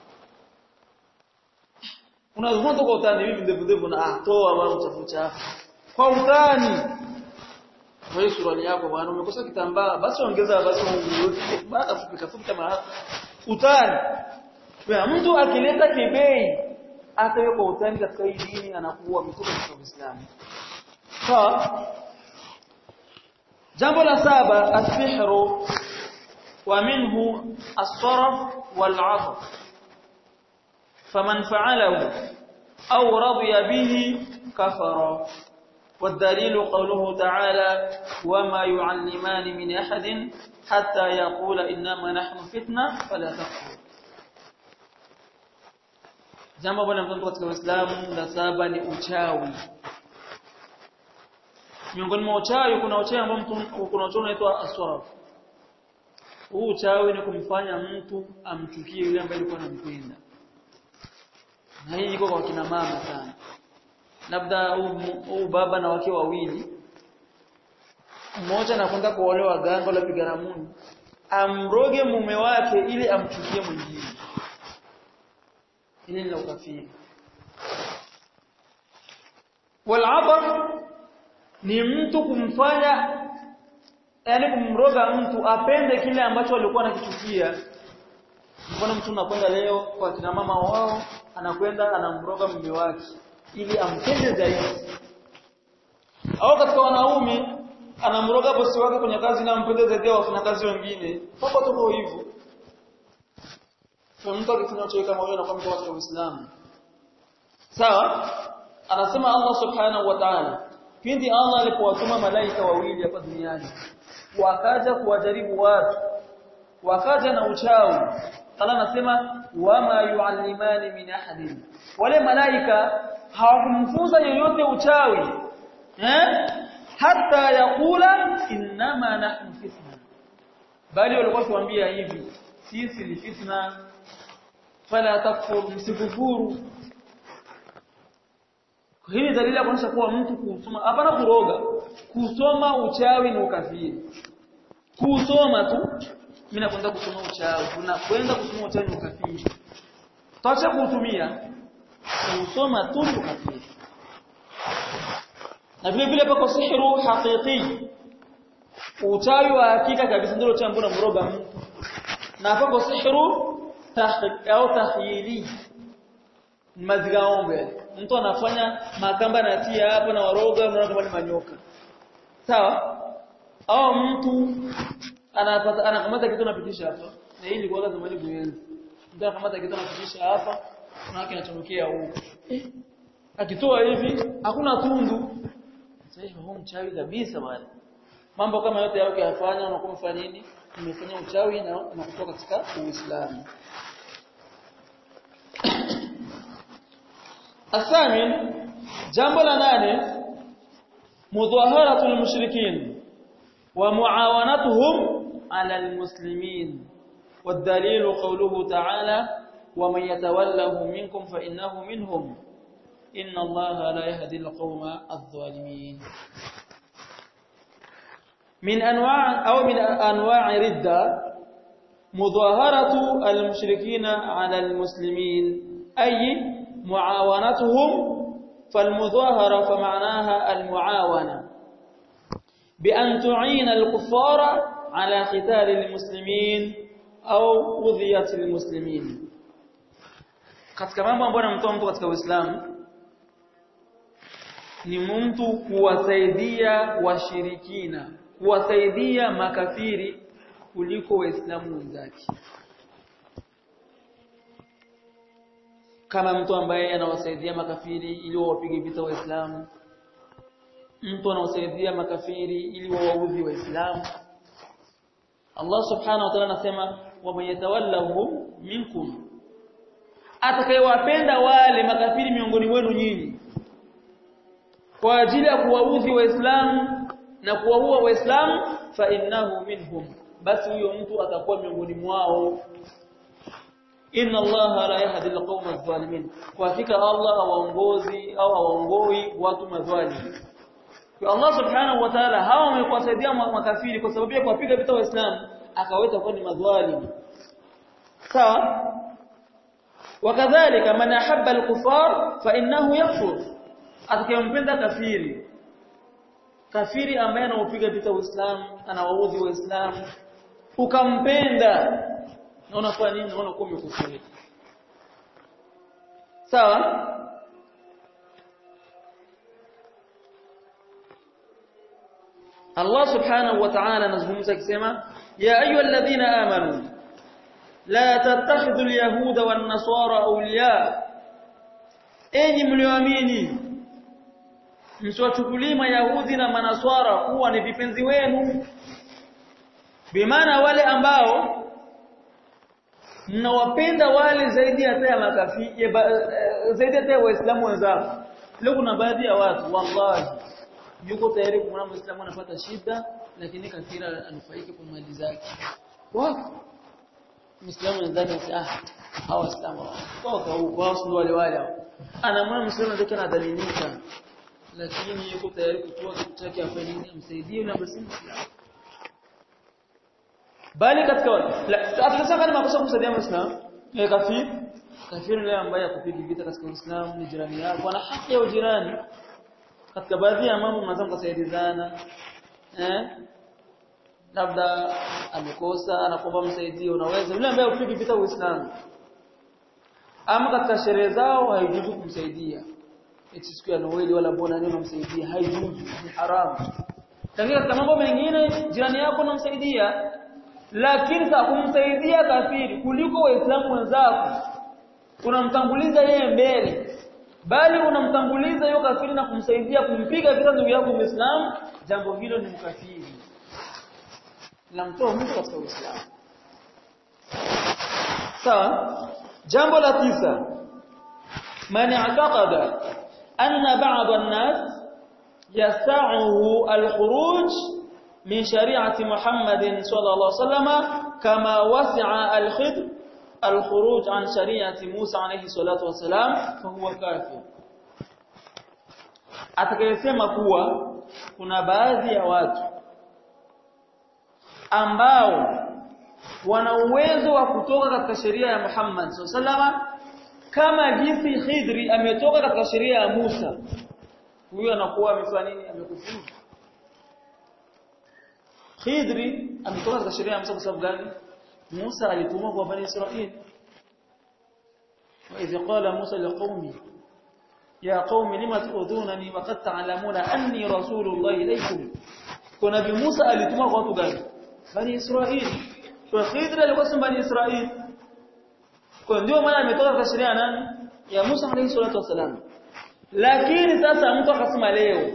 Unazungumza kwa utani hivi ndevu ndevu na atoa wala uchafu chafu kwa utani. Wewe suruali yako bwana umekosa kitambaa basi ongeza basi nguo baada kufika fupi kama hapa utani. Kwa mtu akileta kebei hata yuko utani katika hii dini anakuwa ametoka katika Uislamu. Sawa? Jambo la saba as-sihru wa minhu as-sarf wal-'athf. Faman fa'alahu aw radiya bihi kafara. والدليل قوله تعالى وما يعلمان من أحد حتى يقول إنما نحن فتنة فلا تكفر. Jambo bwana mtu katika Uislamu la saba ni uchawi. Miongoni mwa uchawi kuna uchawi ambao mtu kuna uchawi unaitwa aswaraf. Huu uchawi ni kumfanya mtu amchukie yule ambaye alikuwa anampenda. Na hii iko kwa kina mama sana. Labda huu baba na wake wawili, mmoja anakwenda kuolewa gango la Pigaramuni, amroge mume wake ili amchukie mwingine. Hili ni ukafiri. Wal-'athf ni mtu kumfanya, yani kumroga mtu apende kile ambacho alikuwa anakichukia. Mbona mtu anakwenda leo kwa kina mama wao, anakwenda anamroga mume wake ili ampende zaidi. Au katika wanaume anamroga bosi wake kwenye kazi na ampende zaidi ya wafanyakazi wengine. Hapo tuko hivyo. Kwa mtu akifanya uchawi kama huyo anakuwa mtu katika Uislamu. Sawa? Anasema Allah Subhanahu wa Ta'ala, pindi Allah alipowatuma malaika wawili hapa duniani, wakaja kuwajaribu watu, wakaja na uchawi. Allah anasema wama yu'allimani min ahadin. Wale malaika hawakumfunza yoyote uchawi, eh? Hata yakula inma nahnu fitna. Bali walikuwa kuambia hivi, sisi ni fitna, fala takfur, msikufuru. Hii dalili ya kuonyesha kuwa mtu kusoma, hapana kuroga, kusoma uchawi ni ukafiri. Kusoma tu, mimi nakwenda kusoma uchawi, unakwenda kusoma uchawi ni ukafiri. Tuache kuutumia, kusoma tu ni ukafiri. Na vile vile pako sihru haqiqi, uchawi wa hakika kabisa ndio uchawi ambao unamroga mtu. Na pako sihru tahqiq au tahyili, mazigaombe. Mtu anafanya makamba na tia hapa na waroga unaona kama ni manyoka. Sawa? Au mtu anapata anakamata kitu anapitisha hapa. Na hii ilikuwa zamani buyenzi. Mtu anakamata kitu anapitisha hapa, na kinachomokea huko. Eh, akitoa hivi hakuna tundu. Sasa huo mchawi kabisa bwana. Mambo kama yote yao kuyafanya unakuwa mfanya nini? Umefanya uchawi na unakutoka katika Uislamu. Athamin, jambo la nane, mudhaharatul mushrikin wa muawanatuhum ala almuslimin. والدليل قوله تعالى ومن يتوله منكم فإنه منهم إن الله لا يهدي القوم الظالمين. من أنواع أو من أنواع ردة مظاهرة المشركين على المسلمين أي معاونتهم. فالمظاهرة فمعناها المعاونة بأن تعين الكفار على قتال المسلمين أو أذية المسلمين. katika mambo ambayo anamtoa mtu katika Uislamu ni mtu kuwasaidia washirikina, kuwasaidia makafiri kuliko waislamu wenzake. Kama mtu ambaye anawasaidia makafiri ili wapige vita waislamu, mtu anawasaidia makafiri ili wawaudhi waislamu. Allah Subhanahu wa Ta'ala anasema wa man yatawallahum minkum, atakayewapenda wale makafiri miongoni mwenu nyinyi kwa ajili ya kuwaudhi waislamu na kuwaua waislamu, fa innahu minhum, basi huyo mtu atakuwa miongoni mwao. Inna Allah la yahdi al-qawma adh-dhalimin, kwa hakika Allah hawaongozi au hawaongoi watu madhalimu. Kwa Allah Subhanahu wa Ta'ala hawa wamekuwasaidia makafiri kwa sababu ya kuwapiga vita waislamu, akaweza kuwa ni madhalimu. Sawa? Wakadhalika man ahabba al-kufar fa innahu yakfur, atakayempenda kafiri, kafiri ambaye anaupiga vita Uislamu, anawaudhi Waislamu, ukampenda, na unafanya nini? Unakuwa umekufuru. sawa Allah subhanahu wa ta'ala anazungumza akisema ya ayyuhalladhina amanu la tattakhidhul yahuda wan nasara awliya enyi mlioamini msiwachukulie mayahudi na manaswara kuwa ni vipenzi wenu bimaana wale ambao mnawapenda wale zaidi hata ya makafiri zaidi hata ya waislamu wenzao leo kuna baadhi ya watu wallahi yuko tayari kumwona muislamu anapata shida lakini kafira anufaike kwa mali zake wako muislamu anadhani ah hawa waislamu toka huko wao ndio wale wale anamwona muislamu ndio anadhalinika lakini yuko tayari kutoa kitu chake afanye nini amsaidie na basi muislamu bali katika hata kama makosa kumsaidia muislamu ni kafiri kafiri yule ambaye akupigi vita katika Uislamu ni jirani yako ana haki ya ujirani katika baadhi ya mambo mnaweza kusaidizana eh labda amekosa anakuomba msaidie unaweza yule ambaye upigi vita Uislamu ama katika sherehe zao haijuzu kumsaidia eti siku ya Noeli wala bona nini kumsaidia haijuzu ni haramu lakini katika mambo mengine jirani yako unamsaidia lakini kwa kumsaidia kafiri kuliko waislamu wenzako unamtanguliza yeye mbele bali unamtanguliza yule kafiri na kumsaidia kumpiga vita ndugu yako Muislamu jambo hilo ni mkafiri namtoa mtu katika Uislamu sawa jambo la tisa man i'taqada anna ba'd an-nas yas'uhu al-khuruj min shari'ati Muhammadin sallallahu alaihi wasallam kama wasi'a al-khidr al-khuruj an shari'ati Musa alayhi salatu wasalam fa huwa kafir atakayesema kuwa kuna baadhi ya watu ambao wana uwezo wa kutoka katika sheria ya Muhammad sallallahu alaihi wasallam kama jinsi Khidri ametoka katika sheria ya Musa huyo anakuwa amefanya nini amekufuru Khidri ametoka katika sheria ya Musa kwa sababu gani Musa alitumwa kwa Bani Israili وإذ قال موسى لقومه يا قوم لما تؤذونني وقد تعلمون أني رسول الله إليكم ونبي موسى alitumwa kwa watu gani Bani Israili kwa Khidri alikuwa si Bani Israili kwa ndio maana ametoka katika sheria nani ya Musa alayhi salatu wasalam lakini sasa mtu akasema leo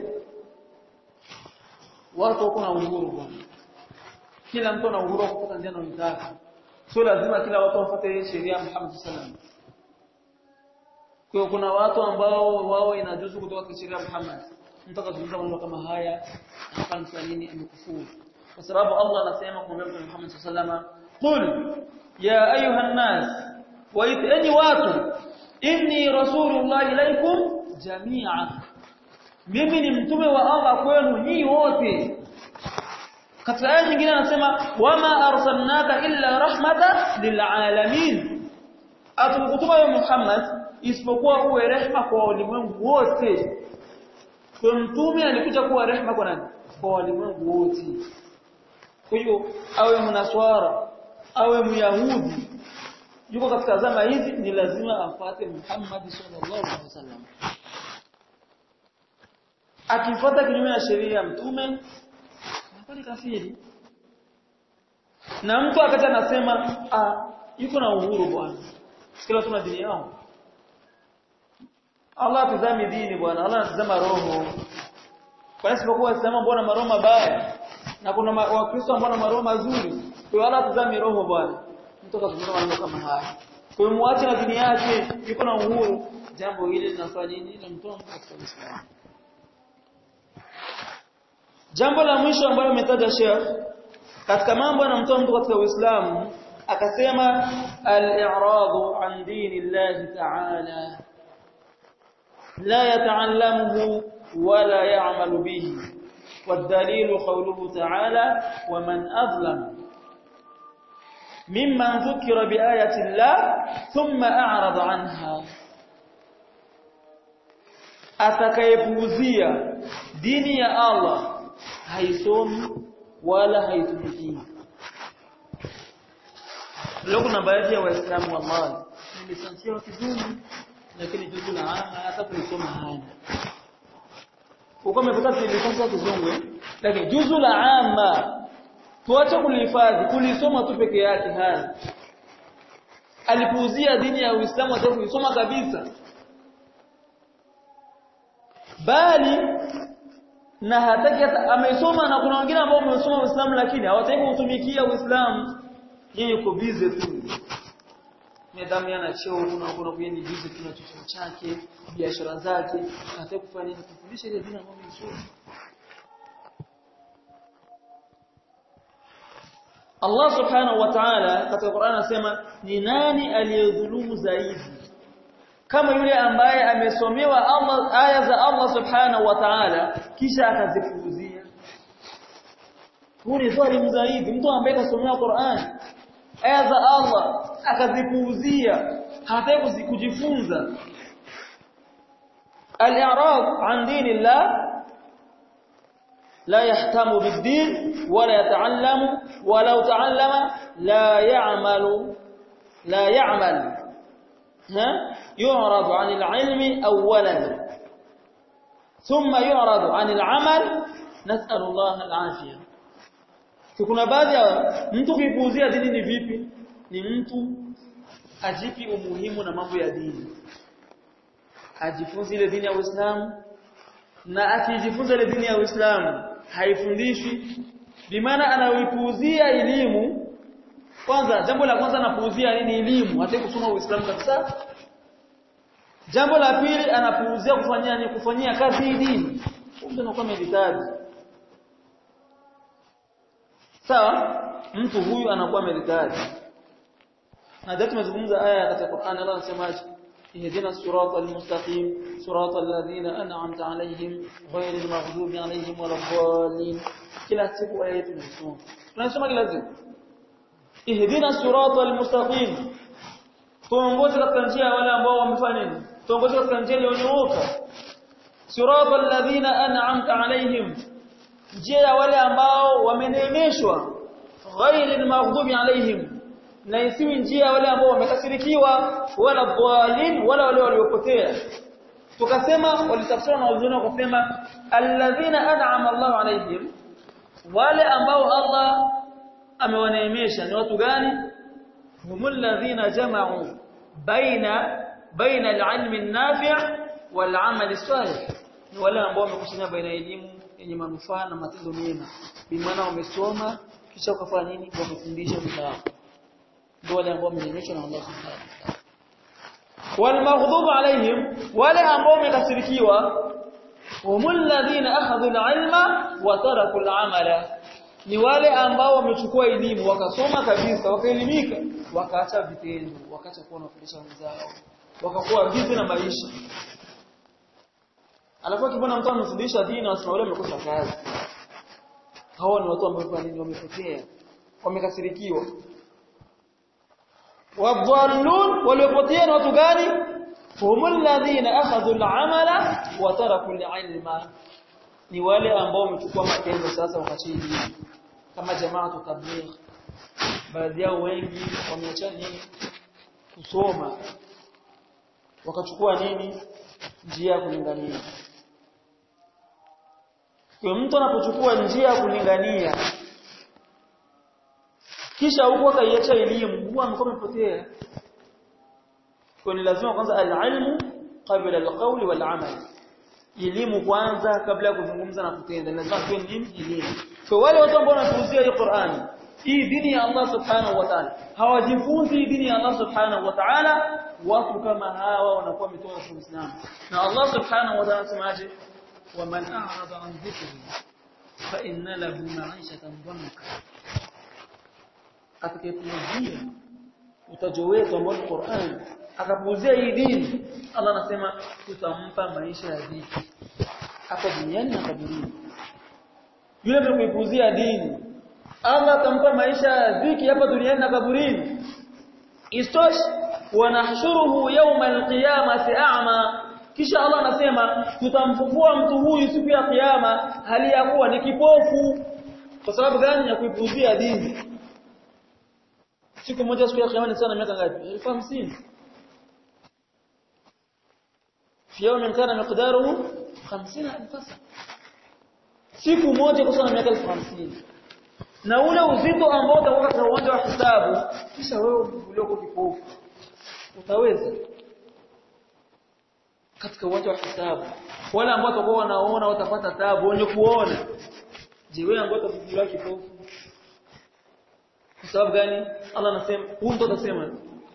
watu kuna uhuru bwana kila mtu ana uhuru kutoka njia anayotaka sio lazima kila watu wafuate sheria ya Muhammad sallallahu alaihi wasallam kwa kuna watu ambao wao inajuzu kutoka kwa sheria ya Muhammad mtu akazungumza mambo kama haya anafanya nini amekufuru kwa sababu Allah anasema kwa Mtume Muhammad sallallahu alaihi wasallam qul ya ayuha an-nas wa itani watu inni rasulullah ilaikum jami'a mimi ni mtume wa Allah kwenu nyinyi wote katika aya nyingine anasema wama arsalnaka illa rahmatan lilalamin atukutuma wewe Muhammad isipokuwa uwe rehema kwa ulimwengu wote kwa mtume alikuja kuwa rehema kwa nani kwa ulimwengu wote kwa hiyo awe mnaswara awe myahudi yuko katika zama hizi ni lazima afuate Muhammad sallallahu alaihi wasallam akifuata kinyume na sheria ya mtume ni kafiri na mtu akata anasema ah yuko na uhuru bwana sikila tuna dini yao Allah tazami dini bwana Allah anatazama roho kwa sababu kwa sema mbona maroho mabaya na kuna wakristo ambao wana maroho mazuri kwa Allah tazami roho bwana mtu akazungumza mambo kama haya kwa hiyo muache na dini yake yuko na uhuru jambo hili linafanya nini linamtoa katika Uislamu jambo la mwisho ambalo umetaja Sheikh katika mambo yanamtoa mtu katika Uislamu akasema al-i'radu an dinillahi ta'ala la yata'allamuhu wala ya'malu bihi والدليل قوله تعالى ومن أظلم ممن ذكر بآية الله ثم أعرض عنها atakayepuuzia dini ya Allah haisomi wala haitumiki leo kuna baadhi ya waislamu wallahi ni lisansia wa kizungu lakini juzu la ama hata kuisoma hana. Uko umepata lisansi kizungu lakini juzu la ama tuache kulihifadhi, kulisoma tu peke yake hana. Alipuuzia dini ya Uislamu hata kuisoma kabisa. Bali na hataki hata amesoma, na kuna wengine ambao wamesoma Uislamu lakini hawataki kutumikia Uislamu. Yeye yuko busy tu. Nidhamu yana cheo, kuna kuna kwenye busy tu na chochote chake, biashara zake, hataki kufanya nini kufundisha ile dini ambayo amesoma. Allah subhanahu wa ta'ala katika Qur'an anasema ni nani aliyedhulumu zaidi? Kama yule ambaye amesomewa Allah aya za Allah subhanahu wa ta'ala kisha akazipuuzia. Huyu ni dhalimu zaidi, mtu ambaye kasomewa Qur'an aya za Allah akazipuuzia, hataki kujifunza. Al-i'rad an dinillah لا يهتم بالدين ولا يتعلم ولو تعلم لا يعمل لا يعمل ها يعرض عن العلم اولا ثم يعرض عن العمل نسأل الله العافية. Kuna baadhi ya mtu kuipuuzia dini ni vipi? Ni mtu ajipi umuhimu na mambo ya dini, ajifunze ile dini ya Uislamu, na akijifunza ile dini ya Uislamu haifundishwi, bimaana anaoipuuzia elimu. Kwanza jambo la kwanza anapuuzia nini? Elimu, hataki kusoma Uislamu kabisa. Jambo la pili anapuuzia kufanyia ni kufanyia kazi hii dini. Mtu anakuwa meditaji. Sawa? Mtu huyu anakuwa meditaji. Na ndio tumezungumza aya katika Qur'an, Allah anasemaje? اهدنا الصراط المستقيم صراط الذين أنعمت عليهم غير المغضوب عليهم ولا الضالين. kila siku aya yetu tunasoma tunasoma kila siku ihdina الصراط المستقيم, tuongoze katika njia wale ambao wamefanya nini, tuongoze katika njia iliyonyooka. صراط الذين أنعمت عليهم, njia ya wale ambao wameneemeshwa. غير المغضوب عليهم, na isiwi njia wale ambao wamekasirikiwa, wala dhalin, wala wale waliopotea. Tukasema walitafsiri na wazungu wakasema alladhina an'ama Allahu alayhim, wale ambao Allah amewaneemesha ni watu gani? humul ladhina jama'u baina baina al-'ilmi an-nafi' wal-'amal as-salih, ni wale ambao wamekusanya baina elimu yenye manufaa na matendo mema. Bi maana wamesoma kisha wakafanya nini? Wakafundisha vitabu. Ndio wale ambao wameneemeshwa na Allah subhanahu wa ta'ala. Wal maghdub alayhim, wale ambao wamekasirikiwa, humul ladhina akhadhu al-ilma wa taraku al-amala, ni wale ambao wamechukua elimu wakasoma kabisa, wakaelimika, wakaacha vitendo, wakaacha kuwa wanafundisha wenzao, wakakuwa busy na maisha. Alafu kibona mtu anafundisha dini wasema wale wamekosa kazi. Hao ni watu ambao wamepotea, wamekasirikiwa. Wadhallun, waliopotea watu gani? humul ladhina akhadhu al-amala wa taraku al-ilma, ni wale ambao wamechukua matendo sasa wakachini. Kama jamaa tabligh, baadhi yao wengi wameacha nini? Kusoma, wakachukua nini? Njia ya kulingania. Kwa mtu anapochukua njia ya kulingania kisha huko akaiacha elimu, huwa amekuwa amepotea. Kwa ni lazima kwanza al-ilmu qabla al-qawl wal-amal, elimu kwanza kabla ya kuzungumza na kutenda. Lazima tuwe ni elimu. Kwa wale watu ambao wanafunzia hii Qur'an, hii dini ya Allah subhanahu wa ta'ala, hawajifunzi dini ya Allah subhanahu wa ta'ala, watu kama hawa wanakuwa mitoa wa Uislamu. Na Allah subhanahu wa ta'ala anasemaje? wa man a'rada an dhikri fa inna lahu ma'ishatan dhanka, atakayepuuzia utajo wetu ambao ni Qur'an, akapuuzia hii dini, Allah anasema tutampa maisha ya dhiki hapa duniani na kaburini. Yule mwenye dini, Allah atampa maisha ya dhiki hapa duniani na kaburini. Istosh wa nahshuruhu yawma al-qiyamati a'ma, kisha Allah anasema tutamfufua mtu huyu siku ya kiyama hali ya kuwa ni kipofu. Kwa sababu gani? Ya kuipuuzia dini. Siku moja siku ya kiyama ni sana miaka ngapi? elfu hamsini. fi yawmin kana miqdaruhu hamsini alf sana siku moja kusoma miaka elfu hamsini na ule uzito ambao utakuwa katika uwanja wa hisabu kisha wewe ulioko kipofu utaweza katika uwanja wa hisabu wala ambao watakuwa wanaona watapata taabu wenye kuona je wewe ambao utafufuliwa kipofu kwa sababu gani Allah anasema huyu mtu atasema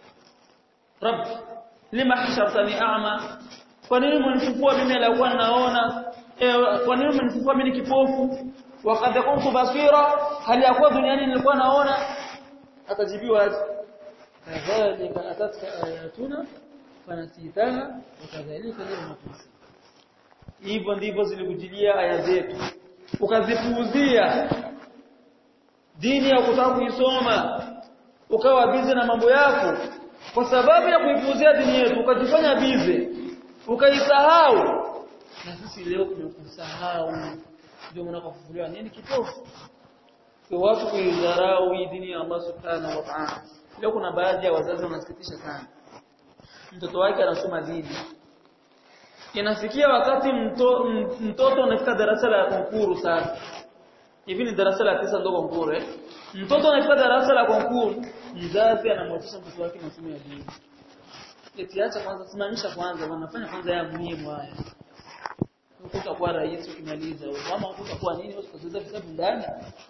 Rabb lima hashartani a'ma kwa nini mmenifufua mimi alikuwa naona kwa nini mmenifufua mimi kipofu wakati kuntu basira hali yakuwa duniani nilikuwa naona atajibiwa aje kadhalika atatka ayatuna fanasitaha wakadhalika leo hivyo ndivyo zilikujilia aya zetu ukazipuuzia dini ya kutaka kuisoma ukawa bize na mambo yako kwa sababu ya kuipuuzia dini yetu ukajifanya bize ukaisahau na sisi leo tumekusahau ndio mnakofufuliwa nini kipofu kwa watu kuidharau dini ya Allah subhanahu wa ta'ala leo kuna baadhi ya wazazi wanasikitisha sana mtoto wake anasoma dini inafikia wakati mto, mtoto anafika darasa la konkuru sasa hivi ni darasa la tisa ndio konkuru eh mtoto anafika darasa la konkuru mzazi anamwachia mtoto wake masomo ya dini eti acha kwanza simamisha kwanza wanafanya kwanza ya muhimu haya utakuwa rais ukimaliza mama utakuwa nini usikoseza vitabu ndani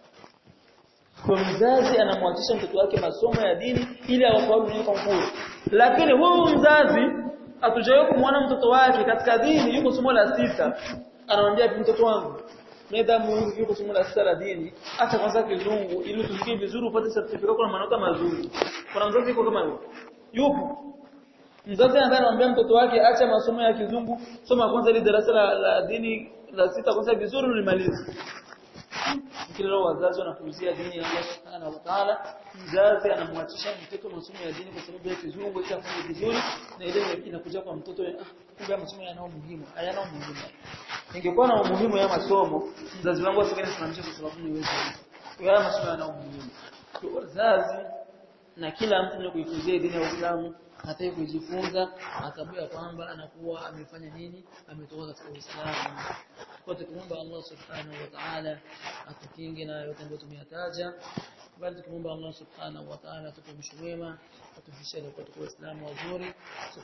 kwa mzazi anamwachisha mtoto wake masomo ya dini ili awafaulu kwenye konkuru lakini huyu mzazi atujaye kumwona mtoto wake katika dini yuko somo la sita anamwambia mtoto wangu medamu yuko somo la sita la dini acha kwanza kizungu ili tusikie vizuri upate certificate kwa manota mazuri kuna mzazi yuko kama huyo yupo mzazi anamwambia mtoto wake acha masomo ya kizungu soma kwanza ile darasa la, la dini la sita kwanza vizuri ulimalize kila wazazi wanapuuzia dini ya Allah subhanahu wa ta'ala mzazi anamwachisha mtoto masomo ya dini kwa sababu ya kizungu ili afanye vizuri na ile inakuja kwa mtoto ah kumbe masomo yana umuhimu hayana umuhimu ingekuwa na umuhimu ya masomo mzazi wangu asingesimamisha kwa sababu niweze haya masomo yana umuhimu wazazi na kila mtu mwenye kuifuzia dini ya Uislamu hataki kujifunza atabuya kwamba anakuwa amefanya nini ametoka katika Uislamu kwa tukiomba Allah subhanahu wa ta'ala atukinge na yote ambayo tumeyataja bali tukiomba Allah subhanahu wa ta'ala atupe mshwema atufishe katika Uislamu wazuri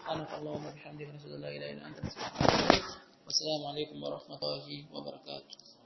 subhanakallahumma bihamdika nashhadu an la ilaha illa anta nastaghfiruka wa assalamu alaykum wa rahmatullahi wa barakatuh